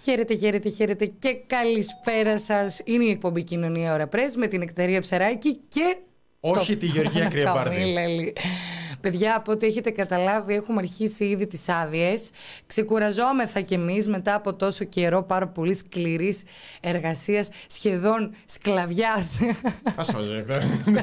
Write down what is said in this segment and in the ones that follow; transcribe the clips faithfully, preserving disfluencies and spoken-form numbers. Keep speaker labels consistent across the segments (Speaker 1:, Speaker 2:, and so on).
Speaker 1: Χαίρετε, χαίρετε, χαίρετε και καλησπέρα σας. Είναι η εκπομπή Κοινωνία Ώρα Πρες με την Εκτερία Ψεράκη και...
Speaker 2: Όχι τη Γεωργία Κρυεμπάρδη.
Speaker 1: Παιδιά, από ό,τι έχετε καταλάβει, έχουμε αρχίσει ήδη τις άδειες. Ξεκουραζόμεθα κι εμείς μετά από τόσο καιρό πάρα πολύ σκληρής εργασίας, σχεδόν σκλαβιάς.
Speaker 2: Ας μαζεύετε.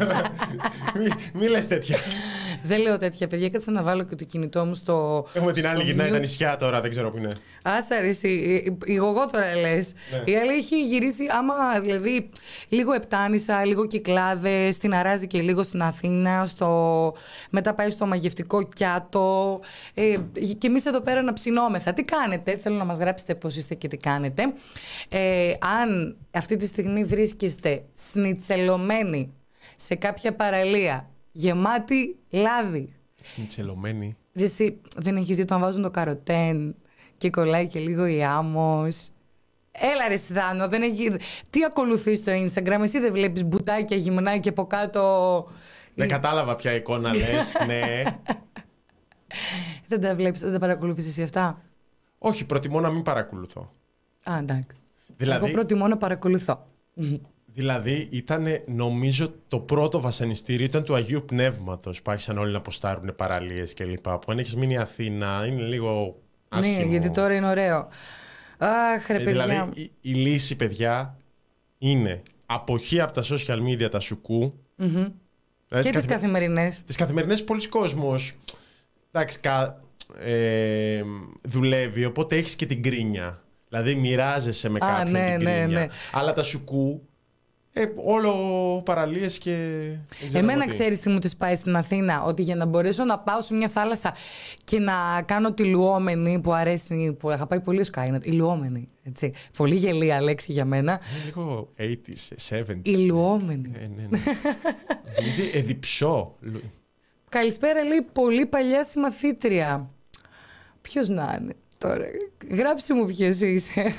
Speaker 2: Μη λες τέτοια.
Speaker 1: Δεν λέω τέτοια, παιδιά. Κάτσε να βάλω και το κινητό μου στο.
Speaker 2: Έχουμε την άλλη γυρνάει
Speaker 1: mute.
Speaker 2: τα νησιά τώρα, δεν ξέρω που είναι.
Speaker 1: Άστα ρε εσύ, η γογό τώρα λες.
Speaker 2: Ναι.
Speaker 1: Η άλλη έχει γυρίσει, άμα δηλαδή λίγο Επτάνησα, λίγο Κυκλάδες, στην Αράζη και λίγο στην Αθήνα, στο... μετά πάει στο μαγευτικό Κιάτο. Ε, και εμείς εδώ πέρα να ψινόμεθα. Τι κάνετε, θέλω να μας γράψετε πώς είστε και τι κάνετε. Ε, αν αυτή τη στιγμή βρίσκεστε σνιτσελωμένοι σε κάποια παραλία γεμάτη λάδι.
Speaker 2: Σνιτσελωμένη.
Speaker 1: Εσύ δεν έχεις δει το να βάζουν το καροτέν και κολλάει και λίγο η άμμος. Έλα ρε Σιδάνο, δεν έχει... Τι ακολουθείς στο Instagram, εσύ δεν βλέπεις μπουτάκια γυμνά και από κάτω...
Speaker 2: Δεν κατάλαβα ποια εικόνα λες, ναι.
Speaker 1: Δεν τα βλέπεις, δεν τα παρακολουθείς εσύ αυτά.
Speaker 2: Όχι, προτιμώ να μην παρακολουθώ.
Speaker 1: Α, εντάξει.
Speaker 2: Δηλαδή...
Speaker 1: Εγώ προτιμώ να παρακολουθώ.
Speaker 2: Δηλαδή ήταν, νομίζω, το πρώτο βασανιστήριο ήταν του Αγίου Πνεύματος. Που άρχισαν όλοι να αποστάρουν παραλίες κλπ. Που αν έχεις μείνει Αθήνα, είναι λίγο άσχημο.
Speaker 1: Ναι, γιατί τώρα είναι ωραίο. Αχ, ρε
Speaker 2: ε,
Speaker 1: παιδιά.
Speaker 2: Δηλαδή η, η λύση, παιδιά, είναι αποχή από τα social media, τα σουκού.
Speaker 1: Mm-hmm.
Speaker 2: Δηλαδή,
Speaker 1: και τις καθημερινές. καθημερινές.
Speaker 2: Τις καθημερινές πολλοί κόσμος, εντάξει, κα, ε, δουλεύει, οπότε έχεις και την κρίνια. Δηλαδή μοιράζεσαι με κάποιον
Speaker 1: ναι,
Speaker 2: την κρίνια.
Speaker 1: ναι, ναι.
Speaker 2: Αλλά τα σουκού, ε, όλο παραλίες και...
Speaker 1: Εμένα ξέρεις τι μου τις πάει στην Αθήνα, ότι για να μπορέσω να πάω σε μια θάλασσα και να κάνω τη λουόμενη που αρέσει, που αγαπάει πολύ ο Skynet, η λουόμενη, έτσι, πολύ γελία λέξη για μένα.
Speaker 2: Είναι λίγο ογδόντα, εβδομήντα.
Speaker 1: Η λουόμενη.
Speaker 2: Ε, ναι, ναι. Νομίζει εδιψώ.
Speaker 1: Καλησπέρα, λέει, πολύ παλιά συμμαθήτρια. Ποιος να είναι τώρα, γράψε μου ποιος είσαι.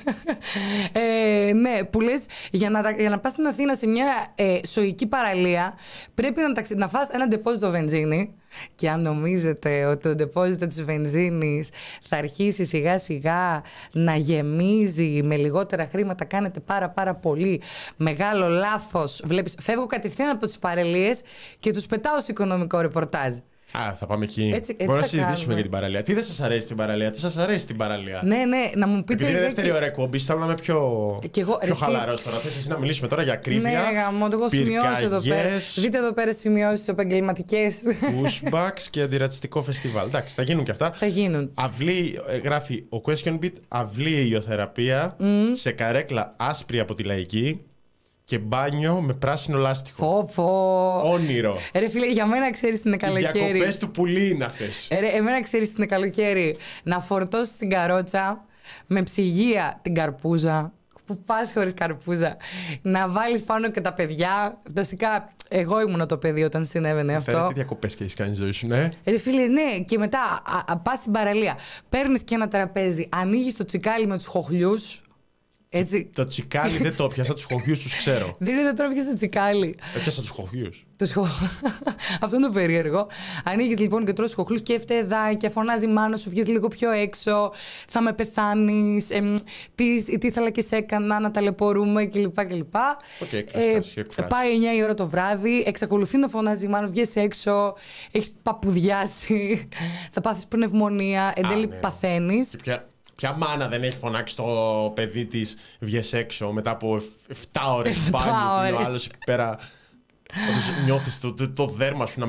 Speaker 1: ε, ναι, που λες, για να, για να πας στην Αθήνα σε μια ε, σοϊκή παραλία πρέπει να, ταξι... να φας ένα ντεπόζιτο βενζίνη. Και αν νομίζετε ότι το ντεπόζιτο της βενζίνης θα αρχίσει σιγά σιγά να γεμίζει με λιγότερα χρήματα, κάνετε πάρα πάρα πολύ μεγάλο λάθος. Βλέπεις, φεύγω κατευθείαν από τις παραλίες και τους πετάω σε οικονομικό ρεπορτάζ.
Speaker 2: Α, θα πάμε εκεί.
Speaker 1: Έτσι, έτσι
Speaker 2: Μπορούμε να
Speaker 1: θα
Speaker 2: συζητήσουμε
Speaker 1: κάνουμε.
Speaker 2: για την παραλία. Τι δεν σας αρέσει στην παραλία, τι σας αρέσει στην παραλία.
Speaker 1: Ναι, ναι, να μου πείτε.
Speaker 2: Επειδή είναι
Speaker 1: και...
Speaker 2: δεύτερη ώρα εκπομπή, θέλω να είμαι πιο,
Speaker 1: εγώ,
Speaker 2: πιο χαλαρός τώρα. Θες εσύ να μιλήσουμε τώρα για ακρίβεια.
Speaker 1: Ναι, γαμώ, το έχω σημειώσει εδώ πέρα. Δείτε εδώ πέρα σημειώσεις επαγγελματικές.
Speaker 2: Pushbacks και αντιρατσιστικό φεστιβάλ. Εντάξει, θα γίνουν και αυτά.
Speaker 1: Θα γίνουν.
Speaker 2: Αυλή, ε, γράφει ο Question Beat, αυλή ηλιοθεραπεία mm. σε καρέκλα άσπρη από τη Λαϊκή. Και μπάνιο με πράσινο λάστιχο.
Speaker 1: Φω, φω.
Speaker 2: Όνειρο.
Speaker 1: Ρε φίλε, για μένα ξέρεις τι είναι καλοκαίρι.
Speaker 2: Οι διακοπές του πουλί είναι αυτές.
Speaker 1: Ρε, εμένα ξέρεις τι είναι καλοκαίρι. Να φορτώσεις την καρότσα με ψυγεία την καρπούζα. Που πας χωρίς καρπούζα. Να βάλεις πάνω και τα παιδιά. Βασικά, εγώ ήμουν το παιδί όταν συνέβαινε αυτό.
Speaker 2: Φέρε τι διακοπές και έχεις κάνει ζωή σου, ναι.
Speaker 1: Ρε φίλε, ναι. Και μετά α, α, πας στην παραλία. Παίρνεις και ένα τραπέζι. Ανοίγεις το τσικάλι με τους χοχλιούς. Έτσι.
Speaker 2: Το τσικάλι δεν το πιάσα, τους χοχιούς τους ξέρω.
Speaker 1: Δεν είναι τώρα πιάσα το τσικάλι.
Speaker 2: Έπιασα τους χοχιούς.
Speaker 1: Τους χο... Αυτό είναι το περίεργο. Ανοίγεις λοιπόν και τρως χοχλούς και φτεδά και φωνάζει μάνα σου, βγες λίγο πιο έξω. Θα με πεθάνεις. Ε, τι, τι ήθελα και σε έκανα να ταλαιπωρούμε κλπ. κλπ.
Speaker 2: Okay,
Speaker 1: ε, πάει εννιά η ώρα το βράδυ, εξακολουθεί να φωνάζει μάνα, βγες έξω. Έχεις παπουδιάσει. Θα πάθεις πνευμονία. Εν τέλει
Speaker 2: ναι.
Speaker 1: παθαίνεις.
Speaker 2: Ποια μάνα δεν έχει φωνάξει το παιδί της βγες έξω μετά από επτά ώρες μπάνιο και ο άλλος εκεί πέρα νιώθεις το, το, το δέρμα σου να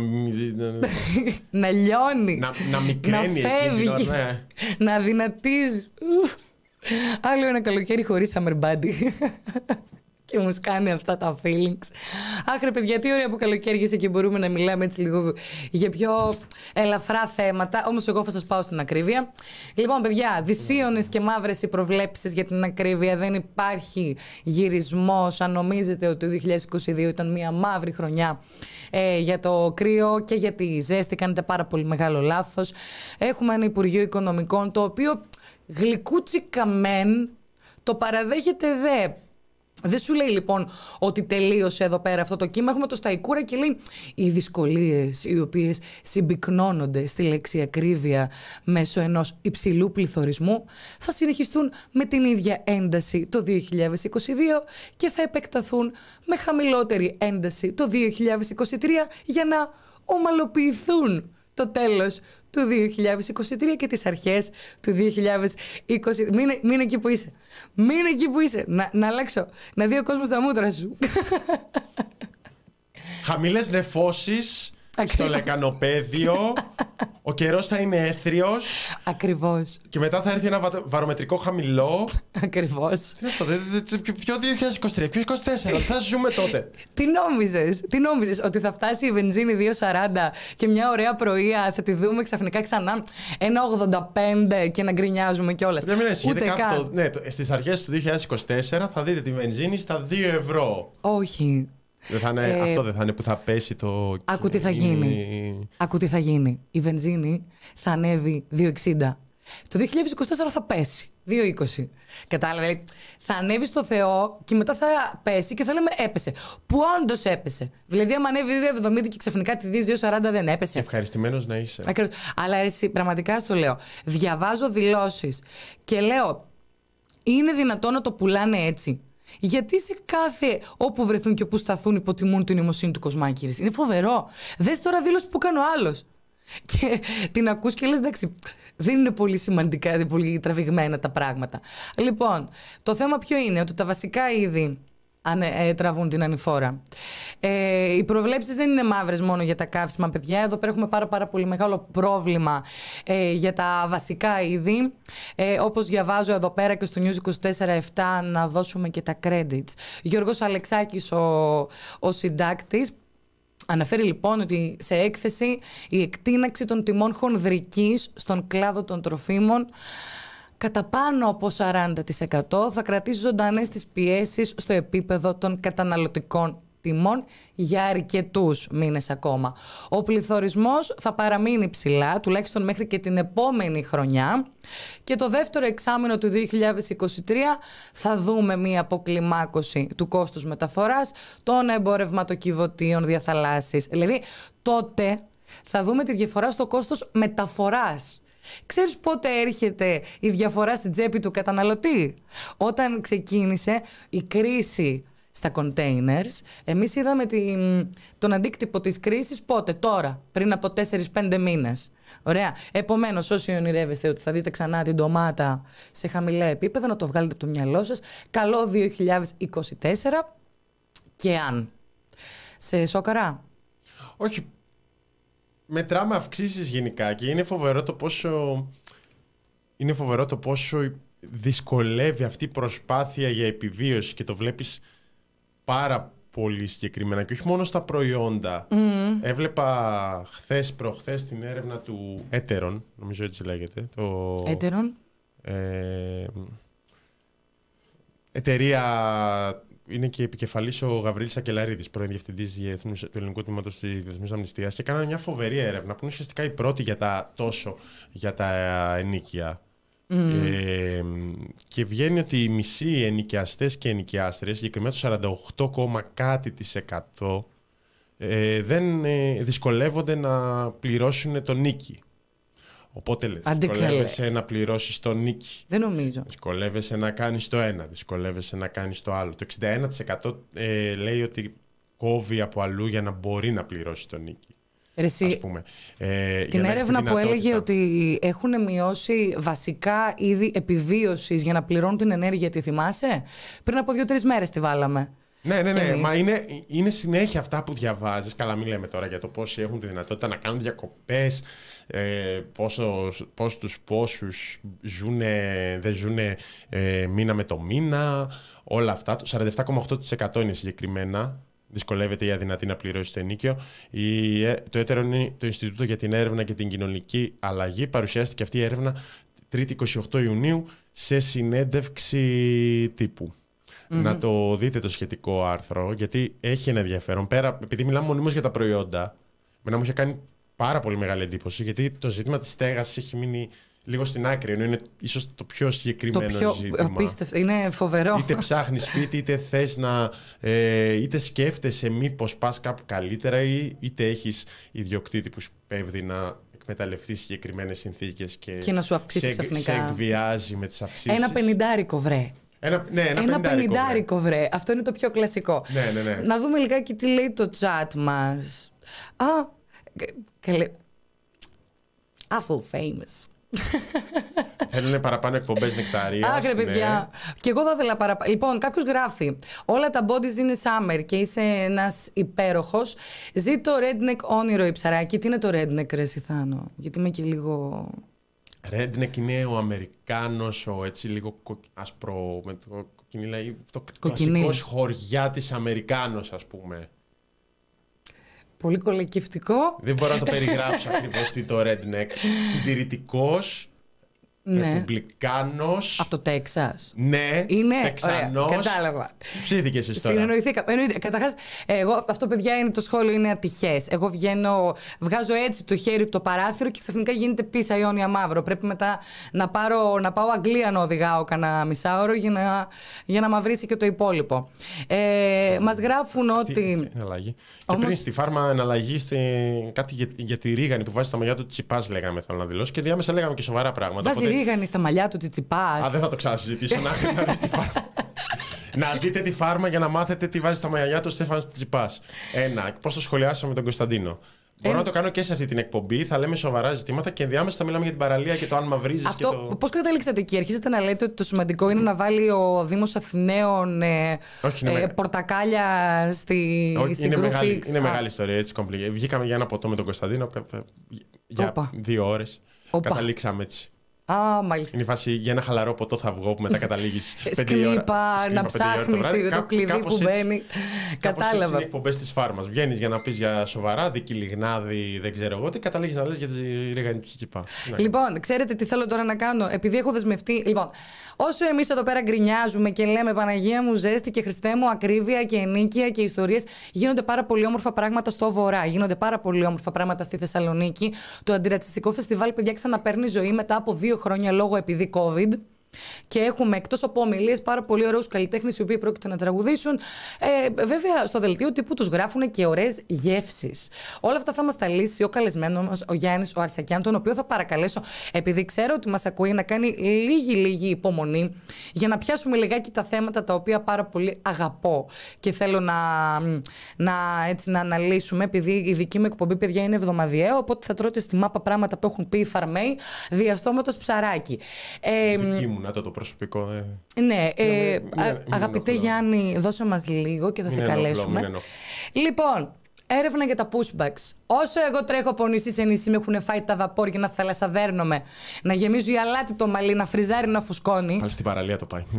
Speaker 1: να λιώνει,
Speaker 2: να, να μικραίνει,
Speaker 1: να φεύγεις,
Speaker 2: ναι.
Speaker 1: να δυνατείς. Άλλο ένα καλοκαίρι χωρίς summer body. Και μου κάνει αυτά τα feelings. Αχ ρε παιδιά, τι ωραία που καλοκαίρισε και μπορούμε να μιλάμε έτσι λίγο για πιο ελαφρά θέματα. Όμως εγώ θα σας πάω στην ακρίβεια. Λοιπόν παιδιά, δυσίωνες και μαύρες οι προβλέψεις για την ακρίβεια. Δεν υπάρχει γυρισμός. Αν νομίζετε ότι το δύο χιλιάδες είκοσι δύο ήταν μια μαύρη χρονιά ε, για το κρύο και για τη ζέστη, κάνετε πάρα πολύ μεγάλο λάθος. Έχουμε ένα Υπουργείο Οικονομικών το οποίο γλυκούτσικα μεν, το παραδέχεται δε. Δεν σου λέει λοιπόν ότι τελείωσε εδώ πέρα αυτό το κύμα. Έχουμε το Σταϊκούρα και λέει οι δυσκολίες οι οποίες συμπυκνώνονται στη λέξη ακρίβεια μέσω ενός υψηλού πληθωρισμού θα συνεχιστούν με την ίδια ένταση το δύο χιλιάδες είκοσι δύο και θα επεκταθούν με χαμηλότερη ένταση το δύο χιλιάδες είκοσι τρία για να ομαλοποιηθούν το τέλος του δύο χιλιάδες είκοσι τρία και τις αρχές του δύο χιλιάδες είκοσι. Μείνε, μείνε εκεί που είσαι. Μείνε εκεί που είσαι. Να, να αλλάξω. Να δει ο κόσμος τα μούτρα σου.
Speaker 2: Χαμηλές νεφώσεις στο λεκανοπέδιο. Ο καιρός θα είναι έθριος.
Speaker 1: Ακριβώς.
Speaker 2: Και μετά θα έρθει ένα βα... βαρομετρικό χαμηλό.
Speaker 1: Ακριβώς.
Speaker 2: Τι είναι αυτό, δε, δε, δε, ποιο δύο χιλιάδες είκοσι τρία, ποιο είκοσι τέσσερα, θα ζούμε τότε.
Speaker 1: Τι νόμιζες, τι νόμιζες, ότι θα φτάσει η βενζίνη δύο σαράντα και μια ωραία πρωία θα τη δούμε ξαφνικά ξανά ένα ογδόντα πέντε και να γκρινιάζουμε κιόλας.
Speaker 2: Δεν μην αισθητείτε καν. Ναι, στις αρχές του δύο χιλιάδες είκοσι τέσσερα θα δείτε τη βενζίνη στα δύο ευρώ.
Speaker 1: Όχι.
Speaker 2: Δεν θα είναι, ε, αυτό δεν θα είναι που θα πέσει το...
Speaker 1: Άκου τι θα γίνει. Άκου τι θα γίνει. Η βενζίνη θα ανέβει δύο εξήντα. Το δύο χιλιάδες είκοσι τέσσερα θα πέσει δύο είκοσι. Κατάλαβε. Θα ανέβει στο Θεό και μετά θα πέσει και θα λέμε έπεσε. Που όντως έπεσε. Δηλαδή, άμα ανέβει δύο εβδομήντα και ξαφνικά τη δεις δύο σαράντα δεν έπεσε.
Speaker 2: Ευχαριστημένος να είσαι.
Speaker 1: Ακριβώς. Αλλά εσύ, πραγματικά στο λέω. Διαβάζω δηλώσεις και λέω, είναι δυνατόν να το πουλάνε έτσι? Γιατί σε κάθε όπου βρεθούν και όπου σταθούν υποτιμούν την νοημοσύνη του Κοσμάκη? Είναι φοβερό. Δες τώρα δήλωση που κάνει ο άλλος. Και την ακούς και λες εντάξει, δεν είναι πολύ σημαντικά, δεν είναι πολύ τραβηγμένα τα πράγματα. Λοιπόν, το θέμα ποιο είναι? Ότι τα βασικά είδη ε, τραβούν την ανηφόρα. Ε, οι προβλέψεις δεν είναι μαύρες μόνο για τα καύσιμα, παιδιά. Εδώ πέρα έχουμε πάρα, πάρα πολύ μεγάλο πρόβλημα ε, για τα βασικά είδη. Ε, όπως διαβάζω εδώ πέρα και στο News είκοσι τέσσερα επτά, να δώσουμε και τα credits. Γιώργος Αλεξάκης, ο, ο συντάκτης, αναφέρει λοιπόν ότι σε έκθεση η εκτείναξη των τιμών χονδρικής στον κλάδο των τροφίμων κατά πάνω από σαράντα τοις εκατό θα κρατήσει ζωντανές τις πιέσεις στο επίπεδο των καταναλωτικών τιμών για αρκετούς μήνες ακόμα. Ο πληθωρισμός θα παραμείνει ψηλά, τουλάχιστον μέχρι και την επόμενη χρονιά, και το δεύτερο εξάμηνο του δύο χιλιάδες είκοσι τρία θα δούμε μία αποκλιμάκωση του κόστους μεταφοράς των εμπορευματοκιβωτίων διαθαλάσσης. Δηλαδή τότε θα δούμε τη διαφορά στο κόστος μεταφοράς. Ξέρεις πότε έρχεται η διαφορά στην τσέπη του καταναλωτή? Όταν ξεκίνησε η κρίση στα containers, εμείς είδαμε την, τον αντίκτυπο της κρίσης πότε? Τώρα, πριν από τέσσερις πέντε μήνες. Ωραία. Επομένως, όσοι ονειρεύεστε ότι θα δείτε ξανά την ντομάτα σε χαμηλά επίπεδα, να το βγάλετε από το μυαλό σας. Καλό δύο χιλιάδες είκοσι τέσσερα. Και αν σε σοκαρά?
Speaker 2: Όχι. Μετράμε αυξήσεις γενικά και είναι φοβερό το πόσο, είναι φοβερό το πόσο δυσκολεύει αυτή η προσπάθεια για επιβίωση και το βλέπεις πάρα πολύ συγκεκριμένα και όχι μόνο στα προϊόντα. Mm. Έβλεπα χθες προχθές την έρευνα του Έτερον, νομίζω έτσι λέγεται. Το,
Speaker 1: Έτερον.
Speaker 2: Ε, εταιρεία, είναι και επικεφαλής ο Γαβρίλης Σακελαρίδης, πρώην διευθυντής του Ελληνικού Τμήματος της Διεθνούς Αμνηστίας, και κάνανε μια φοβερή έρευνα που είναι ουσιαστικά η πρώτη για τα, τόσο για τα ενοίκια. Mm. Ε, και βγαίνει ότι οι μισοί ενοικιαστές και ενοικιάστρες, συγκεκριμένα το σαράντα οκτώ, κάτι της εκατό, ε, δεν ε, δυσκολεύονται να πληρώσουν το νίκη. Οπότε λες, δυσκολεύεσαι να πληρώσεις το νίκη.
Speaker 1: Δεν νομίζω.
Speaker 2: Δυσκολεύεσαι να κάνεις το ένα, δυσκολεύεσαι να κάνεις το άλλο. Το εξήντα ένα τοις εκατό ε, λέει ότι κόβει από αλλού για να μπορεί να πληρώσει το νίκη.
Speaker 1: Εσύ,
Speaker 2: ας πούμε. Ε,
Speaker 1: την έρευνα που έλεγε ότι έχουν μειώσει βασικά είδη επιβίωσης για να πληρώνουν την ενέργεια, τη θυμάσαι? Πριν από δύο-τρεις μέρες τη βάλαμε.
Speaker 2: Ναι, ναι, ναι. Μα είναι, είναι συνέχεια αυτά που διαβάζεις. Καλά, μην λέμε τώρα για το πόσοι έχουν τη δυνατότητα να κάνουν διακοπές, ε, πόσο, πώς τους πόσους ζουνε, δεν ζουνε ε, μήνα με το μήνα, όλα αυτά. Το σαράντα επτά κόμμα οκτώ τοις εκατό είναι συγκεκριμένα. Δυσκολεύεται η αδυνατή να πληρώσει το ενίκιο. Η, το έτερο είναι το Ινστιτούτο για την Έρευνα και την Κοινωνική Αλλαγή. Παρουσιάστηκε αυτή η έρευνα τρίτη εικοστή ογδόη Ιουνίου σε συνέντευξη τύπου. Mm-hmm. Να το δείτε το σχετικό άρθρο, γιατί έχει ένα ενδιαφέρον. Πέρα, επειδή μιλάμε μονίμως για τα προϊόντα, εμένα μου είχε κάνει πάρα πολύ μεγάλη εντύπωση, γιατί το ζήτημα της στέγασης έχει μείνει λίγο στην άκρη, ενώ είναι ίσως το πιο συγκεκριμένο
Speaker 1: το πιο
Speaker 2: ζήτημα.
Speaker 1: Απίστευτο, είναι φοβερό.
Speaker 2: Είτε ψάχνεις σπίτι, είτε θες να. Ε, είτε σκέφτεσαι μήπως πας κάπου καλύτερα, ή είτε έχεις ιδιοκτήτη που σπέβδει να εκμεταλλευτεί συγκεκριμένες συνθήκες και,
Speaker 1: και να σου αυξήσει
Speaker 2: σε,
Speaker 1: ξαφνικά.
Speaker 2: σε εκβιάζει με τις αυξήσεις.
Speaker 1: Ένα πενηντάρικο βρε.
Speaker 2: Ένα, ναι, ένα,
Speaker 1: ένα
Speaker 2: πενηντάρικο,
Speaker 1: πενηντάρικο βρε. βρε. Αυτό είναι το πιο κλασικό.
Speaker 2: Ναι, ναι, ναι.
Speaker 1: Να δούμε λιγάκι τι λέει το chat μας. Α, καλέ. Awful famous.
Speaker 2: Θέλουν παραπάνω εκπομπές νεκταρίας.
Speaker 1: Αχ, ρε παιδιά.
Speaker 2: Ναι.
Speaker 1: Και εγώ θα ήθελα παραπάνω. Λοιπόν, κάποιος γράφει: όλα τα bodies είναι summer και είσαι ένας υπέροχος. Ζει το redneck όνειρο η Ψαράκη. Τι είναι το redneck, ρε Σιθάνο? Γιατί είμαι και λίγο.
Speaker 2: Redneck είναι ο Αμερικάνος, ο έτσι λίγο άσπρο, με το κοκκινίλα, το κλασικός χωριά της Αμερικάνος, ας πούμε.
Speaker 1: Πολύ κολεκευτικό.
Speaker 2: Δεν μπορώ να το περιγράψω ακριβώς τι το redneck. Συντηρητικός,
Speaker 1: ναι.
Speaker 2: Ρεπουμπλικάνος.
Speaker 1: Από το Τέξας.
Speaker 2: Ναι,
Speaker 1: είναι.
Speaker 2: Τεξανός.
Speaker 1: Ωραία, κατάλαβα.
Speaker 2: Ψήθηκες εσύ τώρα.
Speaker 1: Συνεννοηθήκαμε. Καταρχάς, εγώ, αυτό παιδιά είναι το σχόλιο, είναι ατυχές. Εγώ βγαίνω, βγάζω έτσι το χέρι από το παράθυρο και ξαφνικά γίνεται πίσα Ιόνια Μαύρο. Πρέπει μετά να, πάρω, να πάω Αγγλία να οδηγάω κανένα μισάωρο για να, για να μαυρίσει και το υπόλοιπο. Ε, μας γράφουν
Speaker 2: Αυτή,
Speaker 1: ότι.
Speaker 2: Είναι αλλαγή.
Speaker 1: Όμως...
Speaker 2: Και πριν στη φάρμα εναλλαγή σε κάτι για, για τη ρίγανη που βάζει στα μαλλιά του Τσιπάς, λέγαμε, θέλω να δηλώσω. Και διάμεσα λέγαμε και σοβαρά πράγματα.
Speaker 1: Βάζει
Speaker 2: οπότε...
Speaker 1: ρίγανη στα μαλλιά του Τσιτσιπάς.
Speaker 2: Α, δεν θα το ξανασυζητήσω. να, να, δεις τη φάρμα. Να δείτε τη φάρμα για να μάθετε τι βάζει στα μαλλιά του ο Στέφανος Τσιτσιπάς. Ένα. Πώς το σχολιάσαμε με τον Κωνσταντίνο. Μπορώ ε... να το κάνω και σε αυτή την εκπομπή. Θα λέμε σοβαρά ζητήματα και ενδιάμεσα θα μιλάμε για την παραλία και το αν μαυρίζεις.
Speaker 1: Αυτό,
Speaker 2: και το...
Speaker 1: πώς καταλήξατε εκεί? Αρχίζετε να λέτε ότι το σημαντικό είναι να βάλει ο Δήμος Αθηναίων ε,
Speaker 2: Όχι,
Speaker 1: ε,
Speaker 2: με...
Speaker 1: πορτακάλια στη
Speaker 2: Όχι, είναι, μεγάλη, είναι
Speaker 1: Α.
Speaker 2: μεγάλη ιστορία, έτσι κομπλικέ. Βγήκαμε για ένα ποτό με τον Κωνσταντίνο για
Speaker 1: Οπα.
Speaker 2: δύο ώρες.
Speaker 1: Οπα.
Speaker 2: Καταλήξαμε έτσι.
Speaker 1: Α, μάλιστα.
Speaker 2: Είναι η φάση για ένα χαλαρό ποτό θα βγω που μετά καταλήγεις
Speaker 1: Σκνήπα, να ψάχνεις το, το κλειδί που μπαίνει. Κατάλαβα.
Speaker 2: Έτσι είναι οι εκπομπές της φάρμας. Βγαίνεις για να πεις για σοβαρά, δίκη λιγνάδι, δεν ξέρω εγώ τι, καταλήγεις να λες για τη ρίγανη του Τσιτσιπά.
Speaker 1: Λοιπόν, ξέρετε τι θέλω τώρα να κάνω? Επειδή έχω δεσμευτεί. Λοιπόν, όσο εμείς εδώ πέρα γκρινιάζουμε και λέμε Παναγία μου ζέστη και Χριστέ μου ακρίβεια και ενίκεια και ιστορίες, γίνονται πάρα πολύ όμορφα πράγματα στο Βορρά. Γίνονται πάρα πολύ όμορφα πράγματα στη Θεσσαλονίκη. Το αντιρατσιστικό φεστιβάλ, παιδιά, ξαναπαίρνει ζωή μετά από δύο χρόνια λόγω επειδή COVID. Και έχουμε εκτός από ομιλίες πάρα πολύ ωραίους καλλιτέχνες οι οποίοι πρόκειται να τραγουδήσουν. Ε, βέβαια, στο δελτίο τύπου τους γράφουν και ωραίες γεύσεις. Όλα αυτά θα μας τα λύσει ο καλεσμένος μας, ο Γιάννης ο Αρσακιάν, τον οποίο θα παρακαλέσω, επειδή ξέρω ότι μας ακούει, να κάνει λίγη-λίγη υπομονή για να πιάσουμε λιγάκι τα θέματα τα οποία πάρα πολύ αγαπώ και θέλω να, να, έτσι, να αναλύσουμε. Επειδή η δική μου εκπομπή, παιδιά, είναι εβδομαδιαία, οπότε θα τρώτε στη μάπα πράγματα που έχουν πει οι Φαρμαίοι διαστόματος Ψαράκι. Ε,
Speaker 2: δική μου, να το, το προσωπικό. Ε.
Speaker 1: Ναι, ε,
Speaker 2: μην,
Speaker 1: α,
Speaker 2: μην
Speaker 1: αγαπητέ
Speaker 2: ενοχλώ.
Speaker 1: Γιάννη, δώσε μας λίγο και θα
Speaker 2: Μην
Speaker 1: σε
Speaker 2: ενοχλώ,
Speaker 1: καλέσουμε.
Speaker 2: μην ενοχλώ.
Speaker 1: Λοιπόν, έρευνα για τα pushbacks. Όσο εγώ τρέχω από νησί σε νησί, με έχουν φάει τα βαπόρια να θαλασσαδέρνομαι, να γεμίζω η αλάτι το μαλλί, να φριζάρει, να φουσκώνει.
Speaker 2: Αλλά στην παραλία το πάει. Ναι.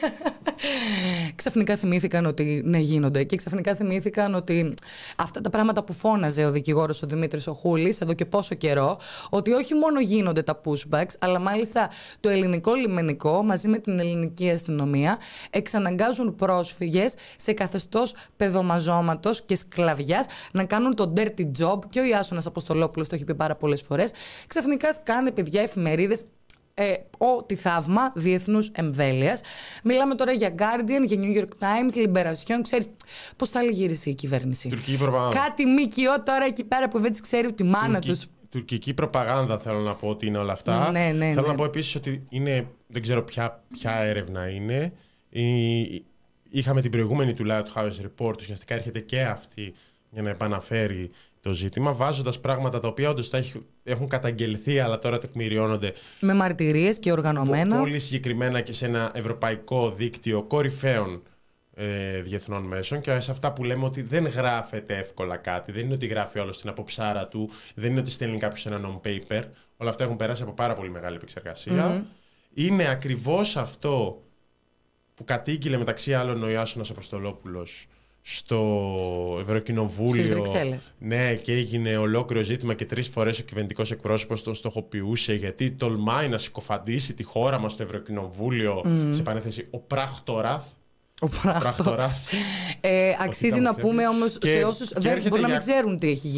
Speaker 1: Ξαφνικά θυμήθηκαν ότι ναι, γίνονται. Και ξαφνικά θυμήθηκαν ότι αυτά τα πράγματα που φώναζε ο δικηγόρος ο Δημήτρης ο Χούλης εδώ και πόσο καιρό, ότι όχι μόνο γίνονται τα pushbacks, αλλά μάλιστα το ελληνικό λιμενικό μαζί με την ελληνική αστυνομία εξαναγκάζουν πρόσφυγες σε καθεστώς παιδομαζώματος και σκλαβιάς να κάνουν το dirty job. Και ο Ιάσονας Αποστολόπουλος το έχει πει πάρα πολλές φορές. Ξαφνικά σκάνε, παιδιά, εφημερίδες. Ε, ό,τι θαύμα διεθνούς εμβέλειας. Μιλάμε τώρα για Guardian, για New York Times, Liberation. Ξέρεις πώς θα άλλη γύρισε η κυβέρνηση?
Speaker 2: Τουρκική προπαγάνδα.
Speaker 1: Κάτι ΜΚΟ τώρα εκεί πέρα που δεν τις ξέρει ούτε η μάνα
Speaker 2: Τουρκική,
Speaker 1: τους.
Speaker 2: Τουρκική προπαγάνδα θέλω να πω ότι είναι όλα αυτά.
Speaker 1: Ναι, ναι,
Speaker 2: θέλω
Speaker 1: ναι.
Speaker 2: να πω επίσης ότι είναι, δεν ξέρω ποια, ποια έρευνα είναι. Η, είχαμε την προηγούμενη του Lighthouse Report, ουσιαστικά έρχεται και αυτή για να επαναφέρει το ζήτημα, βάζοντας πράγματα τα οποία όντως έχουν καταγγελθεί, αλλά τώρα τεκμηριώνονται.
Speaker 1: Με μαρτυρίες και οργανωμένα.
Speaker 2: Πολύ συγκεκριμένα και σε ένα ευρωπαϊκό δίκτυο κορυφαίων ε, διεθνών μέσων. Και σε αυτά που λέμε ότι δεν γράφεται εύκολα κάτι, δεν είναι ότι γράφει όλο στην αποψάρα του, δεν είναι ότι στέλνει κάποιος ένα non-paper. Όλα αυτά έχουν περάσει από πάρα πολύ μεγάλη επεξεργασία. Mm-hmm. Είναι ακριβώς αυτό που κατήγγειλε μεταξύ άλλων ο Ιάσονας Αποστολόπουλος στο Ευρωκοινοβούλιο. Ναι, και έγινε ολόκληρο ζήτημα και τρεις φορές ο κυβερνητικός εκπρόσωπος το στοχοποιούσε γιατί τολμάει να συκοφαντήσει τη χώρα μας στο Ευρωκοινοβούλιο. Mm. Σε παρένθεση, ο Πράκτοραθ.
Speaker 1: Ο Πράκτοραθ. ε, αξίζει να πούμε όμως σε όσους δεν μπορούν να μην ξέρουν τι έχει γίνει.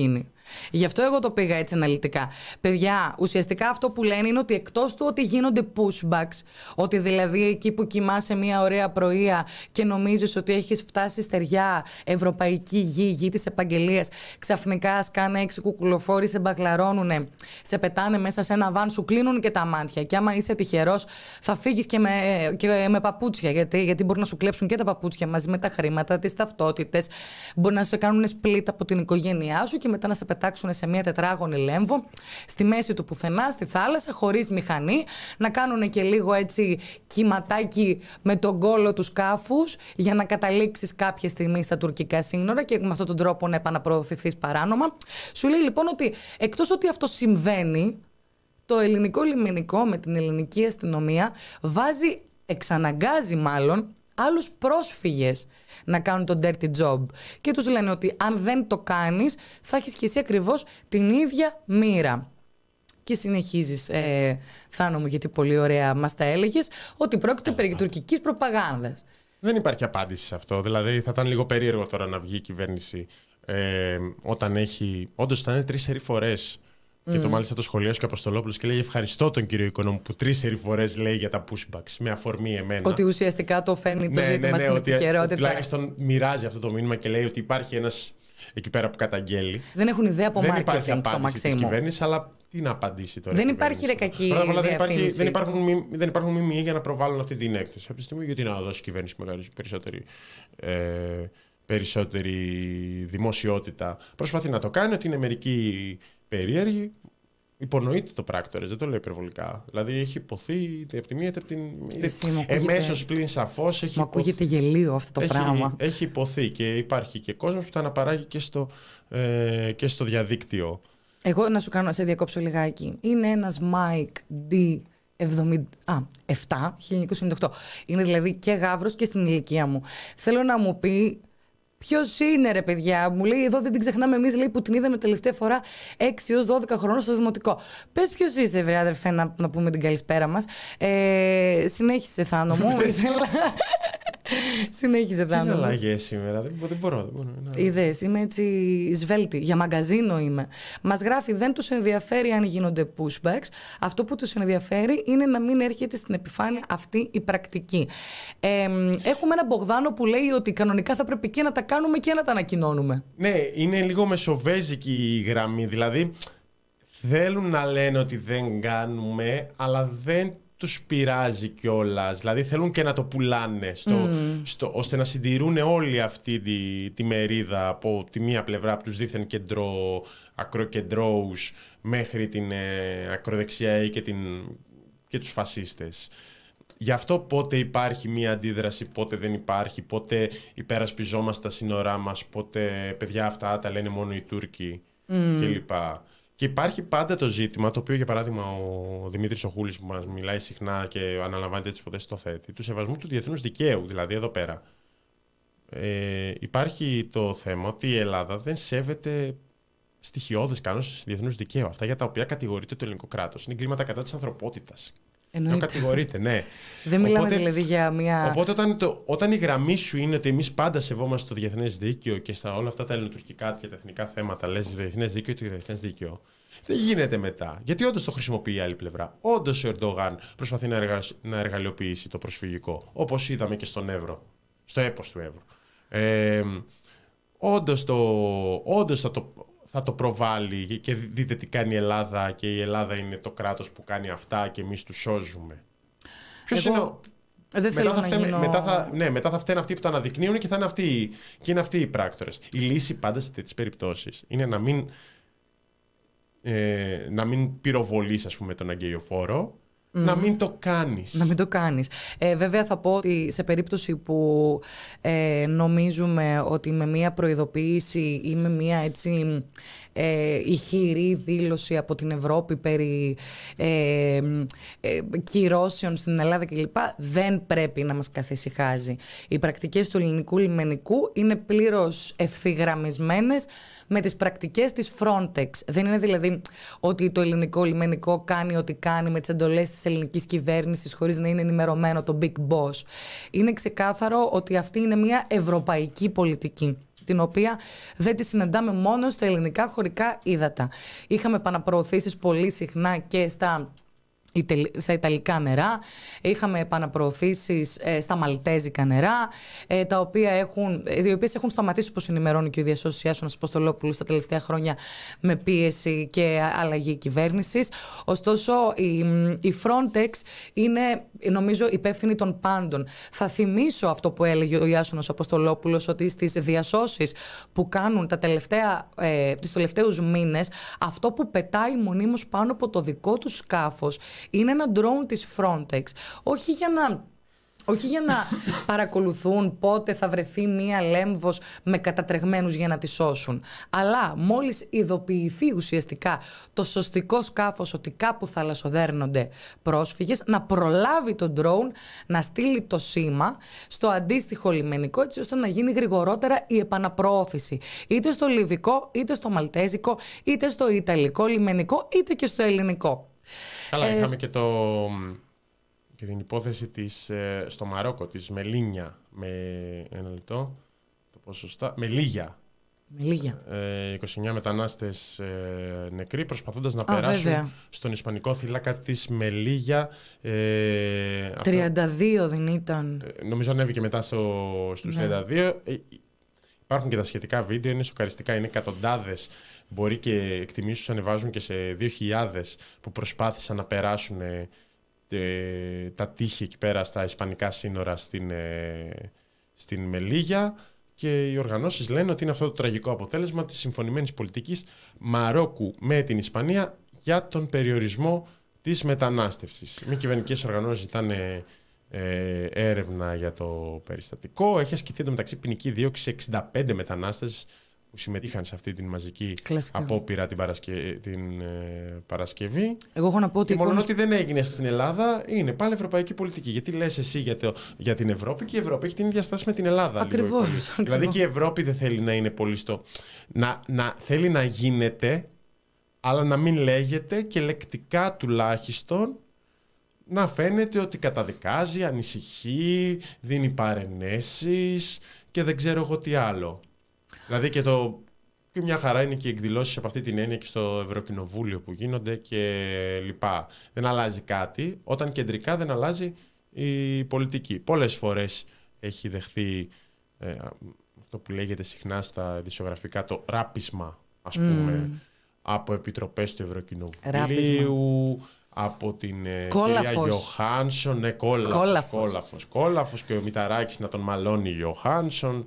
Speaker 1: Γι' αυτό εγώ το πήγα έτσι αναλυτικά. Παιδιά, ουσιαστικά αυτό που λένε είναι ότι εκτός του ότι γίνονται pushbacks, ότι δηλαδή εκεί που κοιμάσαι μια ωραία πρωία και νομίζεις ότι έχεις φτάσει στεριά, ευρωπαϊκή γη, γη της επαγγελίας, ξαφνικά σκάνε έξι κουκουλοφόροι, σε μπαγκλαρώνουνε, σε πετάνε μέσα σε ένα βαν, σου κλείνουν και τα μάτια. Και άμα είσαι τυχερός, θα φύγεις και με, και με παπούτσια. Γιατί, γιατί μπορεί να σου κλέψουν και τα παπούτσια μαζί με τα χρήματα, τις ταυτότητες. Μπορεί να σε κάνουν split από την οικογένειά σου και μετά να σε πετάξουν σε μια τετράγωνη λέμβο, στη μέση του πουθενά, στη θάλασσα, χωρίς μηχανή, να κάνουν και λίγο έτσι κυματάκι με τον κόλο του σκάφους για να καταλήξεις κάποια στιγμή στα τουρκικά σύνορα και με αυτόν τον τρόπο να επαναπροωθηθείς παράνομα. Σου λέει λοιπόν ότι εκτός ότι αυτό συμβαίνει, το ελληνικό λιμενικό με την ελληνική αστυνομία βάζει, εξαναγκάζει μάλλον, άλλους πρόσφυγες να κάνουν το dirty job. Και τους λένε ότι αν δεν το κάνεις θα έχεις και εσύ ακριβώς την ίδια μοίρα. Και συνεχίζεις, ε, Θάνο μου, γιατί πολύ ωραία μας τα έλεγες, ότι πρόκειται περί τουρκικής προπαγάνδας.
Speaker 2: Δεν υπάρχει απάντηση σε αυτό. Δηλαδή θα ήταν λίγο περίεργο τώρα να βγει η κυβέρνηση ε, όταν έχει. Όντως θα είναι τρεις φορές. Mm. Και το μάλιστα το σχολιάζει και ο Αποστολόπουλος και λέει ευχαριστώ τον κύριο Οικονόμου που τρεις φορές λέει για τα pushbacks με αφορμή εμένα.
Speaker 1: Ότι ουσιαστικά το φέρνει το
Speaker 2: ναι,
Speaker 1: ζήτημα
Speaker 2: ναι, ναι,
Speaker 1: στην
Speaker 2: ότι,
Speaker 1: επικαιρότητα.
Speaker 2: Τουλάχιστον μοιράζει αυτό το μήνυμα και λέει ότι υπάρχει ένας εκεί πέρα που καταγγέλει.
Speaker 1: Δεν έχουν ιδέα από
Speaker 2: marketing
Speaker 1: marketing στο Μαξίμου.
Speaker 2: Κυβέρνηση, αλλά τι να απαντήσει τώρα.
Speaker 1: Δεν υπάρχει ρε κακή διαφήμιση.
Speaker 2: Δεν υπάρχουν, δεν υπάρχουν μιμοί για να προβάλλουν αυτή την έκθεση. Από τη στιγμή γιατί να δώσει η κυβέρνηση περισσότερη. Ε, περισσότερη δημοσιότητα. Προσπαθεί να το κάνει, ότι είναι μερικοί περίεργοι. Υπονοείται το πράκτορες, δεν το λέω υπερβολικά. Δηλαδή έχει υποθεί είτε από τη μία είτε από την. Εμέσως πλην σαφώς έχει.
Speaker 1: Μου ακούγεται γελίο αυτό το
Speaker 2: έχει,
Speaker 1: πράγμα.
Speaker 2: Έχει υποθεί και υπάρχει και κόσμος που τα αναπαράγει και στο, ε, και στο διαδίκτυο.
Speaker 1: Εγώ να σου κάνω, να σε διακόψω λιγάκι. Είναι ένας Mike ντι επτά, χίλια εννιακόσια ενενήντα οκτώ. Είναι δηλαδή και γάβρος και στην ηλικία μου. Θέλω να μου πει. Ποιος είναι ρε παιδιά, μου λέει εδώ δεν την ξεχνάμε εμείς, λέει που την είδαμε τελευταία φορά έξι έως δώδεκα χρόνων στο δημοτικό. Πες ποιος είσαι βρε αδερφέ, να, να πούμε την καλησπέρα μας. Ε, συνέχισε Θάνο μου. Συνέχισε Θάνο μου.
Speaker 2: Είναι αλλαγές σήμερα, δεν, δεν μπορώ. Δεν μπορώ να...
Speaker 1: Είδες, είμαι έτσι σβέλτη, για μαγκαζίνο είμαι. Μας γράφει δεν τους ενδιαφέρει αν γίνονται pushbacks, αυτό που τους ενδιαφέρει είναι να μην έρχεται στην επιφάνεια αυτή η πρακτική. Ε, έχουμε έναν Μπογδάνο που λέει ότι κανονικά θα πρέπει και να τα κάνουμε και να τα ανακοινώνουμε.
Speaker 2: Ναι, είναι λίγο μεσοβέζικη η γραμμή. Δηλαδή θέλουν να λένε ότι δεν κάνουμε, αλλά δεν τους πειράζει κιόλας. Δηλαδή θέλουν και να το πουλάνε στο, mm. στο, ώστε να συντηρούν όλη αυτή τη, τη μερίδα από τη μία πλευρά, από τους δίθεν κεντρό, ακροκεντρώους μέχρι την ε, ακροδεξιά ή και, την, και τους φασίστες. Γι' αυτό πότε υπάρχει μία αντίδραση, πότε δεν υπάρχει, πότε υπερασπιζόμαστε τα σύνορά μας, πότε παιδιά αυτά τα λένε μόνο οι Τούρκοι mm. κλπ. Και υπάρχει πάντα το ζήτημα, το οποίο για παράδειγμα ο Δημήτρης ο Χούλης που μας μιλάει συχνά και αναλαμβάνεται τις υποθέσεις στο θέτει, του σεβασμού του διεθνούς δικαίου. Δηλαδή εδώ πέρα ε, υπάρχει το θέμα ότι η Ελλάδα δεν σέβεται στοιχειώδες κανόνες διεθνούς δικαίου. Αυτά για τα οποία κατηγορείται το ελληνικό κράτος. Είναι εγκλήματα κατά της ανθρωπότητας.
Speaker 1: Εννοείται.
Speaker 2: Κατηγορείται, ναι.
Speaker 1: Δεν μιλάμε οπότε, δηλαδή για μια.
Speaker 2: Οπότε όταν, το, όταν η γραμμή σου είναι ότι εμείς πάντα σεβόμαστε το διεθνές δίκαιο και στα όλα αυτά τα ελληνοτουρκικά και τα εθνικά θέματα, λες το διεθνές δίκαιο και το διεθνές δίκαιο, δεν γίνεται μετά. Γιατί όντως το χρησιμοποιεί η άλλη πλευρά. Όντως ο Ερντογάν προσπαθεί να, εργα, να εργαλειοποιήσει το προσφυγικό. Όπως είδαμε και στον Εύρο, στο έπος του Εύρου. Ε, όντως το, όντως θα το. θα το προβάλλει και δείτε τι κάνει η Ελλάδα και η Ελλάδα είναι το κράτος που κάνει αυτά και εμείς τους σώζουμε. Ποιος είναι ο...
Speaker 1: Δεν θέλω
Speaker 2: μετά,
Speaker 1: να
Speaker 2: φταίνε,
Speaker 1: γίνω...
Speaker 2: μετά, θα, ναι, μετά θα φταίνουν αυτοί που τα αναδεικνύουν και θα είναι αυτοί, και είναι αυτοί οι πράκτορες. Η λύση πάντα σε τέτοιες περιπτώσεις είναι να μην, ε, να μην πυροβολείς, ας πούμε, τον αγκαιοφόρο, Mm. να μην το κάνεις.
Speaker 1: Να μην το κάνεις. Ε, βέβαια θα πω ότι σε περίπτωση που ε, νομίζουμε ότι με μία προειδοποίηση ή με μία έτσι ε, ηχηρή δήλωση από την Ευρώπη περί ε, ε, κυρώσεων στην Ελλάδα κλπ. Δεν πρέπει να μας καθησυχάζει. Οι πρακτικές του ελληνικού λιμενικού είναι πλήρως ευθυγραμμισμένες με τις πρακτικές της Frontex. Δεν είναι δηλαδή ότι το ελληνικό λιμενικό κάνει ό,τι κάνει με τις εντολές της ελληνικής κυβέρνησης χωρίς να είναι ενημερωμένο το Big Boss. Είναι ξεκάθαρο ότι αυτή είναι μια ευρωπαϊκή πολιτική. την οποία δεν τη συναντάμε μόνο στα ελληνικά χωρικά ύδατα. Είχαμε επαναπροωθήσεις πολύ συχνά και στα στα ιταλικά νερά, είχαμε επαναπροωθήσεις ε, στα μαλτέζικα νερά, ε, τα οποία έχουν, οι οποίες έχουν σταματήσει, όπως ενημερώνει και ο Διεθνής Association Αποστολόπουλου, τα τελευταία χρόνια με πίεση και αλλαγή κυβέρνησης. Ωστόσο, η, η Frontex είναι, νομίζω, υπεύθυνη των πάντων. Θα θυμίσω αυτό που έλεγε ο Ιάσονας Αποστολόπουλος, ότι στις διασώσεις που κάνουν τα τελευταία, ε, τις τελευταίους μήνες, αυτό που πετάει μονίμως πάνω από το δικό του σκάφος είναι ένα drone της Frontex. Όχι για να, όχι για να παρακολουθούν πότε θα βρεθεί μία λέμβος με κατατρεγμένους για να τη σώσουν. Αλλά μόλις ειδοποιηθεί ουσιαστικά το σωστικό σκάφος ότι κάπου θαλασσοδέρνονται πρόσφυγες, να προλάβει το drone να στείλει το σήμα στο αντίστοιχο λιμενικό, έτσι ώστε να γίνει γρηγορότερα η επαναπροώθηση. Είτε στο λιβικό, είτε στο μαλτέζικο, είτε στο ιταλικό λιμενικό, είτε και στο ελληνικό.
Speaker 2: Καλά,
Speaker 1: ε,
Speaker 2: είχαμε και, το, και την υπόθεση της, στο Μαρόκο, της Μελίνια, με ένα λεπτό, το πω σωστά, Μελίγια.
Speaker 1: Μελίγια.
Speaker 2: Ε, είκοσι εννέα μετανάστες ε, νεκροί προσπαθώντας να
Speaker 1: Α,
Speaker 2: περάσουν
Speaker 1: βέβαια.
Speaker 2: στον ισπανικό θύλακα της Μελίγια. Ε,
Speaker 1: τριάντα δύο αυτό, δεν ήταν.
Speaker 2: Ε, νομίζω ανέβηκε μετά στο, στους ναι. τριάντα δύο. Ε, υπάρχουν και τα σχετικά βίντεο, είναι σοκαριστικά, είναι εκατοντάδες. Μπορεί και εκτιμήσεις ανεβάζουν και σε δύο χιλιάδες που προσπάθησαν να περάσουν ε, ε, τα τείχη εκεί πέρα στα ισπανικά σύνορα στην, ε, στην Μελίγια, και οι οργανώσεις λένε ότι είναι αυτό το τραγικό αποτέλεσμα της συμφωνημένης πολιτικής Μαρόκου με την Ισπανία για τον περιορισμό της μετανάστευσης. Μη κυβερνητικές οργανώσεις ζητάνε ε, έρευνα για το περιστατικό. Έχει ασκηθεί εντωμεταξύ ποινική δίωξη σε εξήντα πέντε μετανάστες που συμμετείχαν σε αυτή την μαζική Κλασικά. απόπειρα την, Παρασκε... την ε, Παρασκευή.
Speaker 1: Εγώ έχω να πω ότι.
Speaker 2: Και μόνο εικόνες... ότι δεν έγινε στην Ελλάδα είναι πάλι ευρωπαϊκή πολιτική. Γιατί λες εσύ για, το... για την Ευρώπη, και η Ευρώπη έχει την ίδια στάση με την Ελλάδα.
Speaker 1: Ακριβώς.
Speaker 2: Δηλαδή και η Ευρώπη δεν θέλει να είναι πολύ στο. Να, να... Θέλει να γίνεται, αλλά να μην λέγεται, και λεκτικά τουλάχιστον να φαίνεται ότι καταδικάζει, ανησυχεί, δίνει παρενέσεις και δεν ξέρω εγώ τι άλλο. Δηλαδή και, το, και μια χαρά είναι και οι εκδηλώσεις από αυτή την έννοια και στο Ευρωκοινοβούλιο που γίνονται και λοιπά. Δεν αλλάζει κάτι όταν κεντρικά δεν αλλάζει η πολιτική. Πολλές φορές έχει δεχθεί ε, αυτό που λέγεται συχνά στα ειδησιογραφικά το ράπισμα, ας πούμε, mm. από επιτροπές του Ευρωκοινοβουλίου, από την ε, κυρία Γιοχάνσον, ναι, κόλαφος, κόλαφος. κόλαφος, κόλαφος, και ο Μηταράκης να τον μαλώνει Γιοχάνσον.